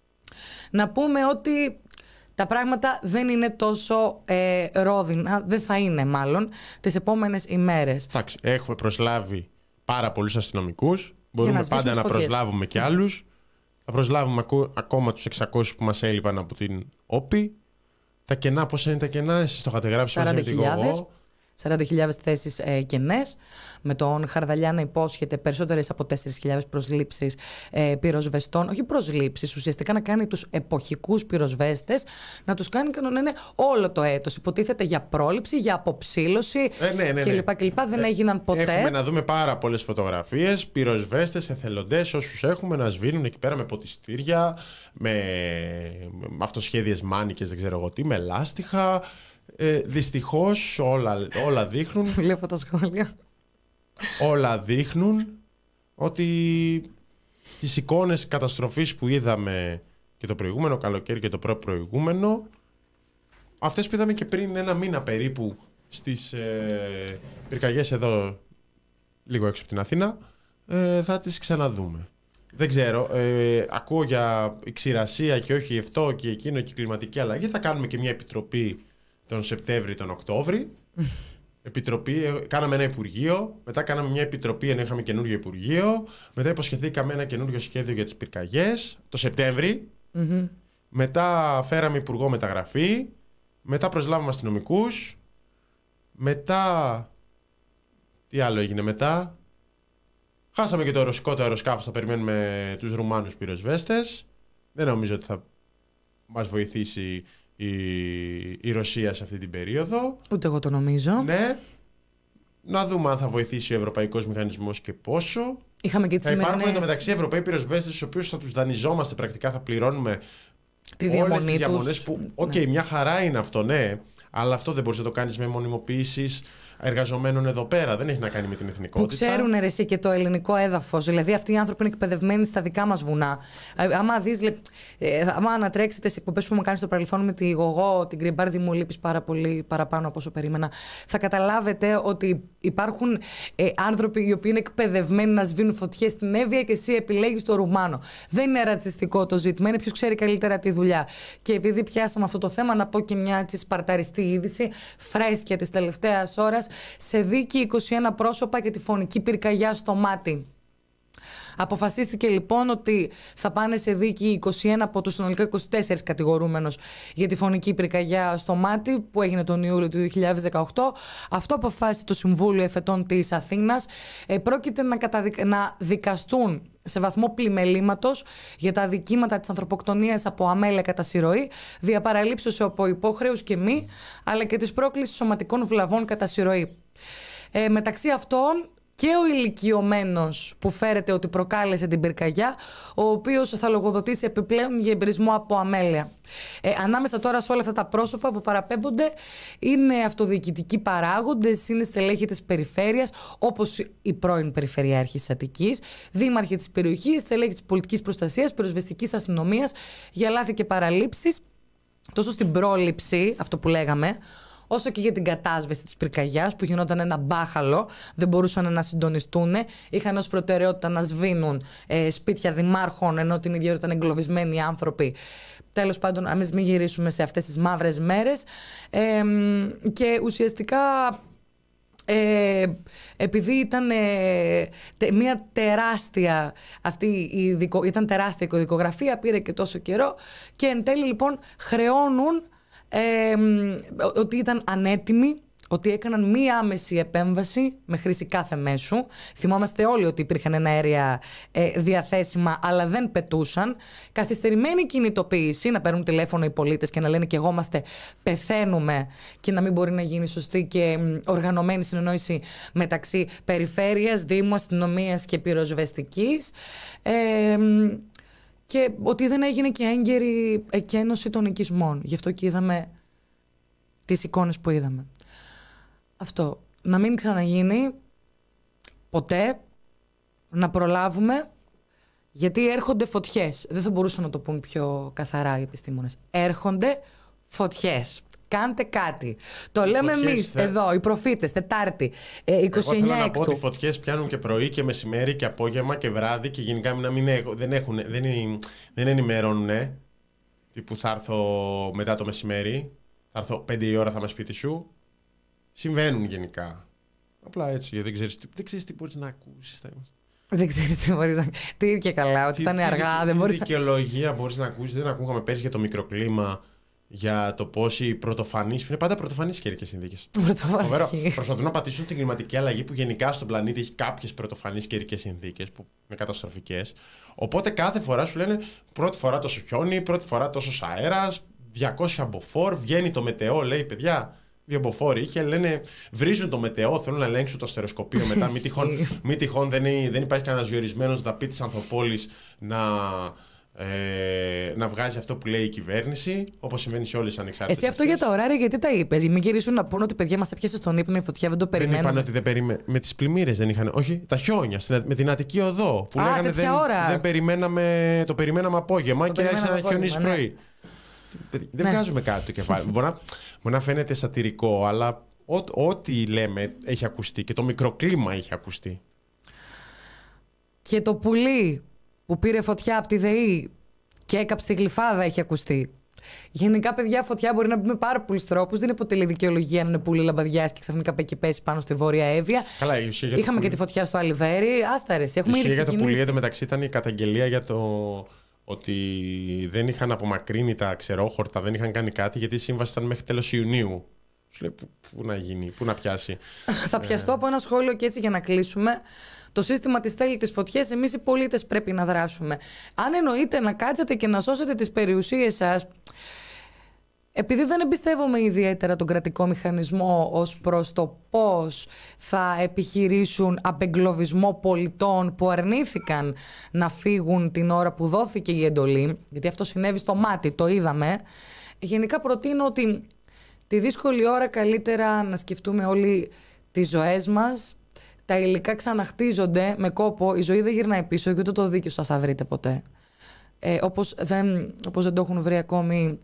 Speaker 1: να πούμε ότι τα πράγματα δεν είναι τόσο ε, ρόδινα, δεν θα είναι μάλλον τις επόμενες ημέρες.
Speaker 2: Εντάξει, έχουμε προσλάβει πάρα πολλούς αστυνομικούς, μπορούμε να πάντα να προσλάβουμε και άλλους. Θα προσλάβουμε ακού, ακόμα τους εξακόσιους που μας έλειπαν από την Όπη. Τα κενά, πόσα είναι τα κενά, εσείς το είχατε γράψει μαζί με την Γογό.
Speaker 1: σαράντα χιλιάδες θέσεις ε, κενές, με τον Χαρδαλιά να υπόσχεται περισσότερες από τέσσερις χιλιάδες προσλήψεις ε, πυροσβεστών. Όχι προσλήψεις, ουσιαστικά να κάνει τους εποχικούς πυροσβέστες, να τους κάνει και να είναι όλο το έτος. Υποτίθεται για πρόληψη, για αποψήλωση
Speaker 2: ε, ναι, ναι, ναι.
Speaker 1: κλπ. κλπ. Δεν ε, έγιναν ποτέ.
Speaker 2: Έχουμε να δούμε πάρα πολλές φωτογραφίες, πυροσβέστες, εθελοντές, όσους έχουμε να σβήνουν εκεί πέρα με ποτιστήρια, με, με αυτοσχέδιες μάνικες, δεν ξέρω εγώ τι, με λάστιχα. Ε, δυστυχώς όλα, όλα δείχνουν
Speaker 1: Βλέπω τα σχόλια.
Speaker 2: Όλα δείχνουν ότι τις εικόνες καταστροφής που είδαμε και το προηγούμενο καλοκαίρι και το προ-προηγούμενο, αυτές που είδαμε και πριν ένα μήνα περίπου στις ε, πυρκαγιές εδώ λίγο έξω από την Αθήνα, ε, θα τις ξαναδούμε. Δεν ξέρω, ε, ακούω για ξηρασία και όχι αυτό και εκείνο και κλιματική αλλαγή. Θα κάνουμε και μια επιτροπή τον Σεπτέμβρη, τον Οκτώβρη. Επιτροπή, κάναμε ένα Υπουργείο, μετά κάναμε μια επιτροπή ενώ είχαμε καινούριο Υπουργείο, μετά υποσχεθήκαμε ένα καινούριο σχέδιο για τις πυρκαγιές το Σεπτέμβρη, mm-hmm. μετά φέραμε Υπουργό Μεταγραφή, μετά προσλάβαμε αστυνομικούς, μετά τι άλλο έγινε μετά, χάσαμε και το ρωσικό το αεροσκάφος, θα περιμένουμε τους Ρουμάνους πυροσβέστες, δεν νομίζω ότι θα μας βοηθήσει Η, η Ρωσία σε αυτή την περίοδο.
Speaker 1: Ούτε εγώ το νομίζω.
Speaker 2: Ναι. Να δούμε αν θα βοηθήσει ο Ευρωπαϊκός Μηχανισμός και πόσο.
Speaker 1: Είχαμε και τις
Speaker 2: θα
Speaker 1: σημερινές...
Speaker 2: υπάρχουν εντωμεταξύ Ευρωπαίοι πυροσβέστες, τους οποίους θα τους δανειζόμαστε, πρακτικά θα πληρώνουμε
Speaker 1: Τη διαμονή
Speaker 2: όλες τις
Speaker 1: τους.
Speaker 2: διαμονές που, οκ, okay, ναι. μια χαρά είναι αυτό, ναι, αλλά αυτό δεν μπορείς να το κάνεις με μονιμοποίησεις εργαζομένων εδώ πέρα. Δεν έχει να κάνει με την εθνικότητα.
Speaker 1: Που ξέρουν ρε, εσύ και το ελληνικό έδαφος. Δηλαδή, αυτοί οι άνθρωποι είναι εκπαιδευμένοι στα δικά μας βουνά. Ε, άμα δεις, ε, άμα ανατρέξετε σε εκπομπές που μου κάνει στο παρελθόν με τη Γογό, την Κρυμπάρδη, μου λείπεις πάρα πολύ παραπάνω από όσο περίμενα. Θα καταλάβετε ότι υπάρχουν ε, άνθρωποι οι οποίοι είναι εκπαιδευμένοι να σβήνουν φωτιές στην Εύβοια και εσύ επιλέγεις το Ρουμάνο. Δεν είναι ρατσιστικό το ζήτημα, είναι ποιος ξέρει καλύτερα τη δουλειά. Και επειδή πιάσαμε αυτό το θέμα, να πω και μια έτσι, σπαρταριστή είδηση, φρέσκια της τελευταίας ώρας. Σε δίκη είκοσι ένα πρόσωπα και τη φωνική πυρκαγιά στο μάτι. Αποφασίστηκε λοιπόν ότι θα πάνε σε δίκη είκοσι ένα από τους συνολικά είκοσι τέσσερις κατηγορούμενους για τη φωνική πυρκαγιά στο μάτι που έγινε τον Ιούλιο του δύο χιλιάδες δεκαοκτώ. Αυτό αποφάσισε το Συμβούλιο Εφετών της Αθήνας. Ε, πρόκειται να, καταδικ... να δικαστούν σε βαθμό πλημελήματος για τα αδικήματα της ανθρωποκτονίας από αμέλεια κατά συρροή, διαπαραλήψεως από υπόχρεους και μη, αλλά και της πρόκλησης σωματικών βλαβών κατά συρροή. Ε, μεταξύ αυτών και ο ηλικιωμένος που φέρεται ότι προκάλεσε την πυρκαγιά, ο οποίος θα λογοδοτήσει επιπλέον για εμπρισμό από αμέλεια. Ε, ανάμεσα τώρα σε όλα αυτά τα πρόσωπα που παραπέμπονται είναι αυτοδιοικητικοί παράγοντες, είναι στελέχη της περιφέρειας, όπως η πρώην Περιφερειάρχης της Αττικής, δήμαρχοι της περιοχής, στελέχη της πολιτικής προστασίας, πυροσβεστικής αστυνομίας για λάθη και παραλήψεις, τόσο στην πρόληψη, αυτό που λέγαμε, όσο και για την κατάσβεση της πυρκαγιάς που γινόταν ένα μπάχαλο, δεν μπορούσαν να συντονιστούν. Είχαν ως προτεραιότητα να σβήνουν ε, σπίτια δημάρχων, ενώ την ίδια ήταν εγκλωβισμένοι άνθρωποι. Τέλος πάντων, εμείς μην γυρίσουμε σε αυτές τις μαύρες μέρες. Ε, και ουσιαστικά, ε, επειδή ήταν ε, τε, μια τεράστια, αυτή η δικο, ήταν τεράστια η δικογραφία, πήρε και τόσο καιρό και εν τέλει λοιπόν χρεώνουν Ε, ότι ήταν ανέτοιμοι, ότι έκαναν μία άμεση επέμβαση με χρήση κάθε μέσου. Θυμόμαστε όλοι ότι υπήρχαν ένα αέρια ε, διαθέσιμα, αλλά δεν πετούσαν. Καθυστερημένη κινητοποίηση, να παίρνουν τηλέφωνο οι πολίτες και να λένε και εγώ είμαστε, πεθαίνουμε, και να μην μπορεί να γίνει σωστή και οργανωμένη συνεννόηση μεταξύ περιφέρειας, δήμου, αστυνομίας και πυροσβεστικής. Ε, Και ότι δεν έγινε και έγκαιρη εκένωση των οικισμών. Γι' αυτό και είδαμε τις εικόνες που είδαμε. Αυτό. Να μην ξαναγίνει ποτέ, να προλάβουμε, γιατί έρχονται φωτιές. Δεν θα μπορούσαν να το πούν πιο καθαρά οι επιστήμονες. Έρχονται φωτιές. Κάντε κάτι. Το οι λέμε εμείς θα... εδώ, οι προφήτες, Τετάρτη, είκοσι εννέα
Speaker 2: Εγώ θέλω να
Speaker 1: έκτου.
Speaker 2: πω ότι οι φωτιές πιάνουν και πρωί και μεσημέρι και απόγευμα και βράδυ και γενικά να μην έχουν, δεν, έχουν, δεν, δεν ενημερώνουν. Τύπου θα έρθω μετά το μεσημέρι, θα έρθω πέντε η ώρα, θα είμαι σπίτι σου. Συμβαίνουν γενικά. Απλά έτσι, δεν ξέρεις, δεν ξέρεις τι μπορείς να ακούσεις.
Speaker 1: Δεν ξέρεις τι μπορείς να... Τι και καλά, ότι ήταν αργά, δεν μπορείς...
Speaker 2: Τι δικαιολογία μπορείς να ακούσεις, δεν ακούγαμε πέρυσι για το μικροκλίμα. Για το πώς οι πρωτοφανείς, που είναι πάντα πρωτοφανείς καιρικές συνθήκες. Προσπαθούν να πατήσουν την κλιματική αλλαγή που γενικά στον πλανήτη έχει κάποιες πρωτοφανείς καιρικές συνθήκες που είναι καταστροφικές. Οπότε κάθε φορά σου λένε πρώτη φορά τόσο χιόνι, πρώτη φορά τόσο αέρας, διακόσια μποφόρ, βγαίνει το μετεό, λέει παιδιά. Δύο μποφόρ είχε, λένε βρίζουν το μετεό, θέλουν να ελέγξουν το αστεροσκοπείο μετά. Μην τυχόν, μη τυχόν δεν, δεν υπάρχει κανένας διορισμένος δαπή της Ανθοπόλης να. Ε, να βγάζει αυτό που λέει η κυβέρνηση, όπως συμβαίνει σε όλες τις ανεξάρτητες.
Speaker 1: Εσύ αυτό για τα ωράρια, γιατί τα είπες? Μην γυρίσουν να πούνε ότι παιδιά μας έπιασε στον ύπνο η φωτιά, δεν το περιμένουν.
Speaker 2: Δεν είπαν ότι δεν περιμέ... με τις πλημμύρες δεν είχαν. Όχι, τα χιόνια με την Αττική Οδό. Που
Speaker 1: Α,
Speaker 2: λέγανε δεν,
Speaker 1: ώρα.
Speaker 2: δεν περιμέναμε, το περιμέναμε απόγευμα το και άρχισε να χιονίσει
Speaker 1: ναι.
Speaker 2: πρωί. Δεν ναι. βγάζουμε κάτι το κεφάλι. μπορεί, να, μπορεί να φαίνεται σατυρικό, αλλά ό, ό,τι λέμε έχει ακουστεί και το μικροκλίμα έχει ακουστεί.
Speaker 1: Και το πουλί που πήρε φωτιά από τη ΔΕΗ και έκαψε τη γλυφάδα έχει ακουστεί. Γενικά, παιδιά, φωτιά μπορεί να μπει με πάρα πολλούς τρόπους. Δεν υποτελεί δικαιολογία να είναι πουλί λαμπαδιάς και ξαφνικά πάει πέσει πάνω στη Βόρεια Εύβοια.
Speaker 2: Καλά, η ουσία για
Speaker 1: Είχαμε
Speaker 2: το
Speaker 1: και τη φωτιά στο Αλιβέρι. Άστα ρε, έχουμε ήδη
Speaker 2: ξεκινήσει. Η ουσία για το πουλί εντωμεταξύ ήταν η καταγγελία για το ότι δεν είχαν απομακρύνει τα ξερόχορτα, δεν είχαν κάνει κάτι γιατί η σύμβαση ήταν μέχρι τέλος Ιουνίου. Σου λέει πού, πού να γίνει, πού να πιάσει.
Speaker 1: Θα πιαστώ από ένα σχόλιο και έτσι για να κλείσουμε. Το σύστημα της στέλνει τις φωτιές, εμείς οι πολίτες πρέπει να δράσουμε. Αν εννοείτε να κάτσετε και να σώσετε τις περιουσίες σας, επειδή δεν εμπιστεύομαι ιδιαίτερα τον κρατικό μηχανισμό ως προς το πώς θα επιχειρήσουν απεγκλωβισμό πολιτών που αρνήθηκαν να φύγουν την ώρα που δόθηκε η εντολή, γιατί αυτό συνέβη στο μάτι, το είδαμε, γενικά προτείνω ότι τη δύσκολη ώρα καλύτερα να σκεφτούμε όλοι τις ζωές μας. Τα υλικά ξαναχτίζονται με κόπο, η ζωή δεν γυρνάει πίσω και ούτε το δίκαιο σας θα βρείτε ποτέ. Ε, όπως, δεν, όπως δεν το έχουν βρει ακόμη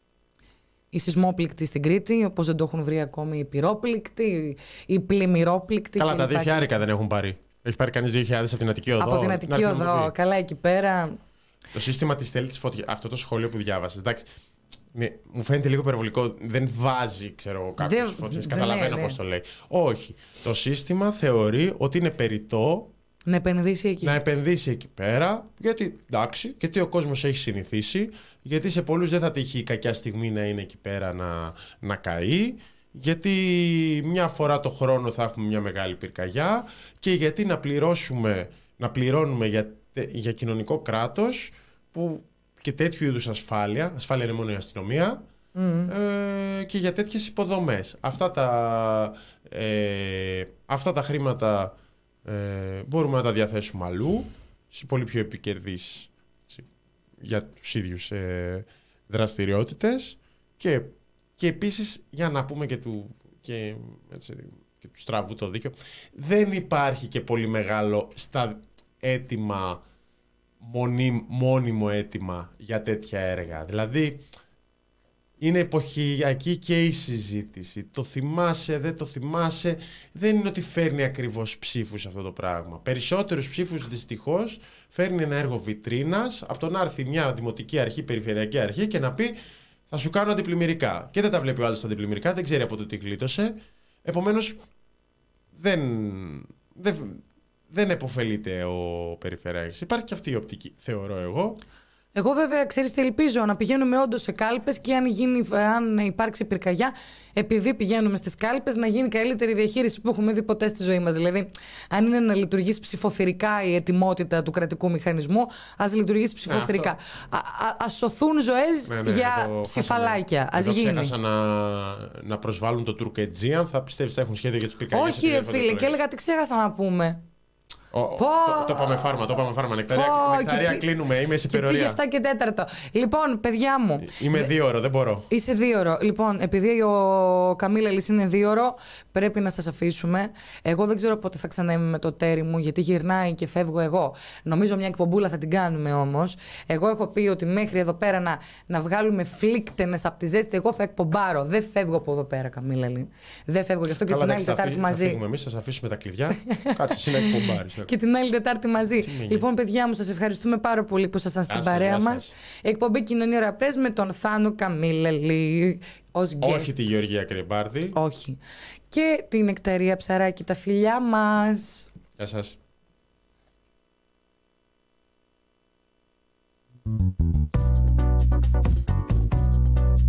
Speaker 1: οι σεισμόπληκτοι στην Κρήτη, όπως δεν το έχουν βρει ακόμη οι πυρόπληκτοι, οι πλημμυρόπληκτοι.
Speaker 2: Καλά, τα δύο χιλιάρικα δεν έχουν πάρει. Έχει πάρει κανείς δύο χιλιάδες από την Αττική Οδό.
Speaker 1: Από την Αττική Οδό, καλά εκεί πέρα.
Speaker 2: Το σύστημα της στέλνει της φωτιάς. Αυτό το σχόλιο που διάβασες. Εντάξει, ναι, μου φαίνεται λίγο υπερβολικό. Δεν βάζει, ξέρω, κάποιες φωτιές. Καταλαβαίνω ναι, πώς ναι. το λέει. Όχι. Το σύστημα θεωρεί ότι είναι περιττό
Speaker 1: να επενδύσει εκεί.
Speaker 2: Να επενδύσει εκεί πέρα, γιατί εντάξει, γιατί ο κόσμος έχει συνηθίσει, γιατί σε πολλούς δεν θα τύχει η κακιά στιγμή να είναι εκεί πέρα να, να καεί, γιατί μια φορά το χρόνο θα έχουμε μια μεγάλη πυρκαγιά και γιατί να πληρώσουμε, να πληρώνουμε για, για κοινωνικό κράτος που και τέτοιου είδους ασφάλεια, ασφάλεια είναι μόνο η αστυνομία, mm. ε, και για τέτοιες υποδομές. Αυτά τα, ε, αυτά τα χρήματα Ε, μπορούμε να τα διαθέσουμε αλλού, σε πολύ πιο επικερδείς για τους ίδιους ε, δραστηριότητες και, και επίσης για να πούμε και του, και, έτσι, και του στραβού το δίκαιο, δεν υπάρχει και πολύ μεγάλο στα έτοιμα, μονί, μόνιμο έτοιμα για τέτοια έργα. Δηλαδή είναι εποχιακή και η συζήτηση. Το θυμάσαι, δεν το θυμάσαι. Δεν είναι ότι φέρνει ακριβώς ψήφους αυτό το πράγμα. Περισσότερους ψήφους δυστυχώς φέρνει ένα έργο βιτρίνας από το να έρθει μια δημοτική αρχή, περιφερειακή αρχή και να πει θα σου κάνω αντιπλημμυρικά. Και δεν τα βλέπει ο άλλος τα αντιπλημμυρικά, δεν ξέρει από το τι γλίτωσε. Επομένως δεν, δεν, δεν επωφελείται ο περιφερειακής. Υπάρχει και αυτή η οπτική, θεωρώ εγώ.
Speaker 1: Εγώ βέβαια, ξέρεις τι ελπίζω, να πηγαίνουμε όντως σε κάλπες και αν, γίνει, αν υπάρξει πυρκαγιά, επειδή πηγαίνουμε στις κάλπες, να γίνει καλύτερη διαχείριση που έχουμε δει ποτέ στη ζωή μας. Δηλαδή, αν είναι να λειτουργήσει ψηφοθυρικά η ετοιμότητα του κρατικού μηχανισμού, ας λειτουργήσει ψηφοθυρικά. Ναι, α, α, ας σωθούν ζωές ναι, ναι, για ψηφαλάκια. Ας γίνει.
Speaker 2: Αν ξέχασαν να, να προσβάλλουν το Τουρκετζίαν, θα πιστεύεις ότι θα έχουν σχέδιο για τις πυρκαγιές?
Speaker 1: Όχι, ρε φίλε, και έλεγα τι ξέχασα να πούμε.
Speaker 2: Oh, oh, το, το πάμε φάρμα, το πάμε φάρμα. Νεκταρία, oh, νεκταρία και, κλείνουμε, είμαι σε υπερορία.
Speaker 1: Πήγε εφτά και τέταρτο. Λοιπόν, παιδιά μου.
Speaker 2: Είμαι δύο ώρο, δεν μπορώ.
Speaker 1: Είσαι δύο ώρο. Λοιπόν, επειδή ο Καμίλελης είναι δύο ώρο, πρέπει να σας αφήσουμε. Εγώ δεν ξέρω πότε θα ξαναείμαι με το τέρι μου, γιατί γυρνάει και φεύγω εγώ. Νομίζω μια εκπομπούλα θα την κάνουμε όμως. Εγώ έχω πει ότι μέχρι εδώ πέρα να, να βγάλουμε φλίκτενες από τη ζέστη, εγώ θα εκπομπάρω. Δεν φεύγω από εδώ πέρα, Καμίλελη. Δεν φεύγω, γι' αυτό και την άλλη Τετάρτη μαζί. Θα
Speaker 2: φύγουμε εμείς, θα σας αφήσουμε τα κλειδιά. Κάτσε, εσύ να εκπομπάρεις.
Speaker 1: Και την άλλη Τετάρτη μαζί. Λοιπόν, παιδιά μου, σας ευχαριστούμε πάρα πολύ που ήσασταν στην παρέα μας. Εκπομπή Κοινωνία Ραπρές με τον Θάνο Καμίλελη ως guest.
Speaker 2: Όχι τη Γεωργία Κρυμπάρδη.
Speaker 1: Όχι. Και την Νεκταρία Ψαράκη. Τα φιλιά μας.
Speaker 2: Γεια σας.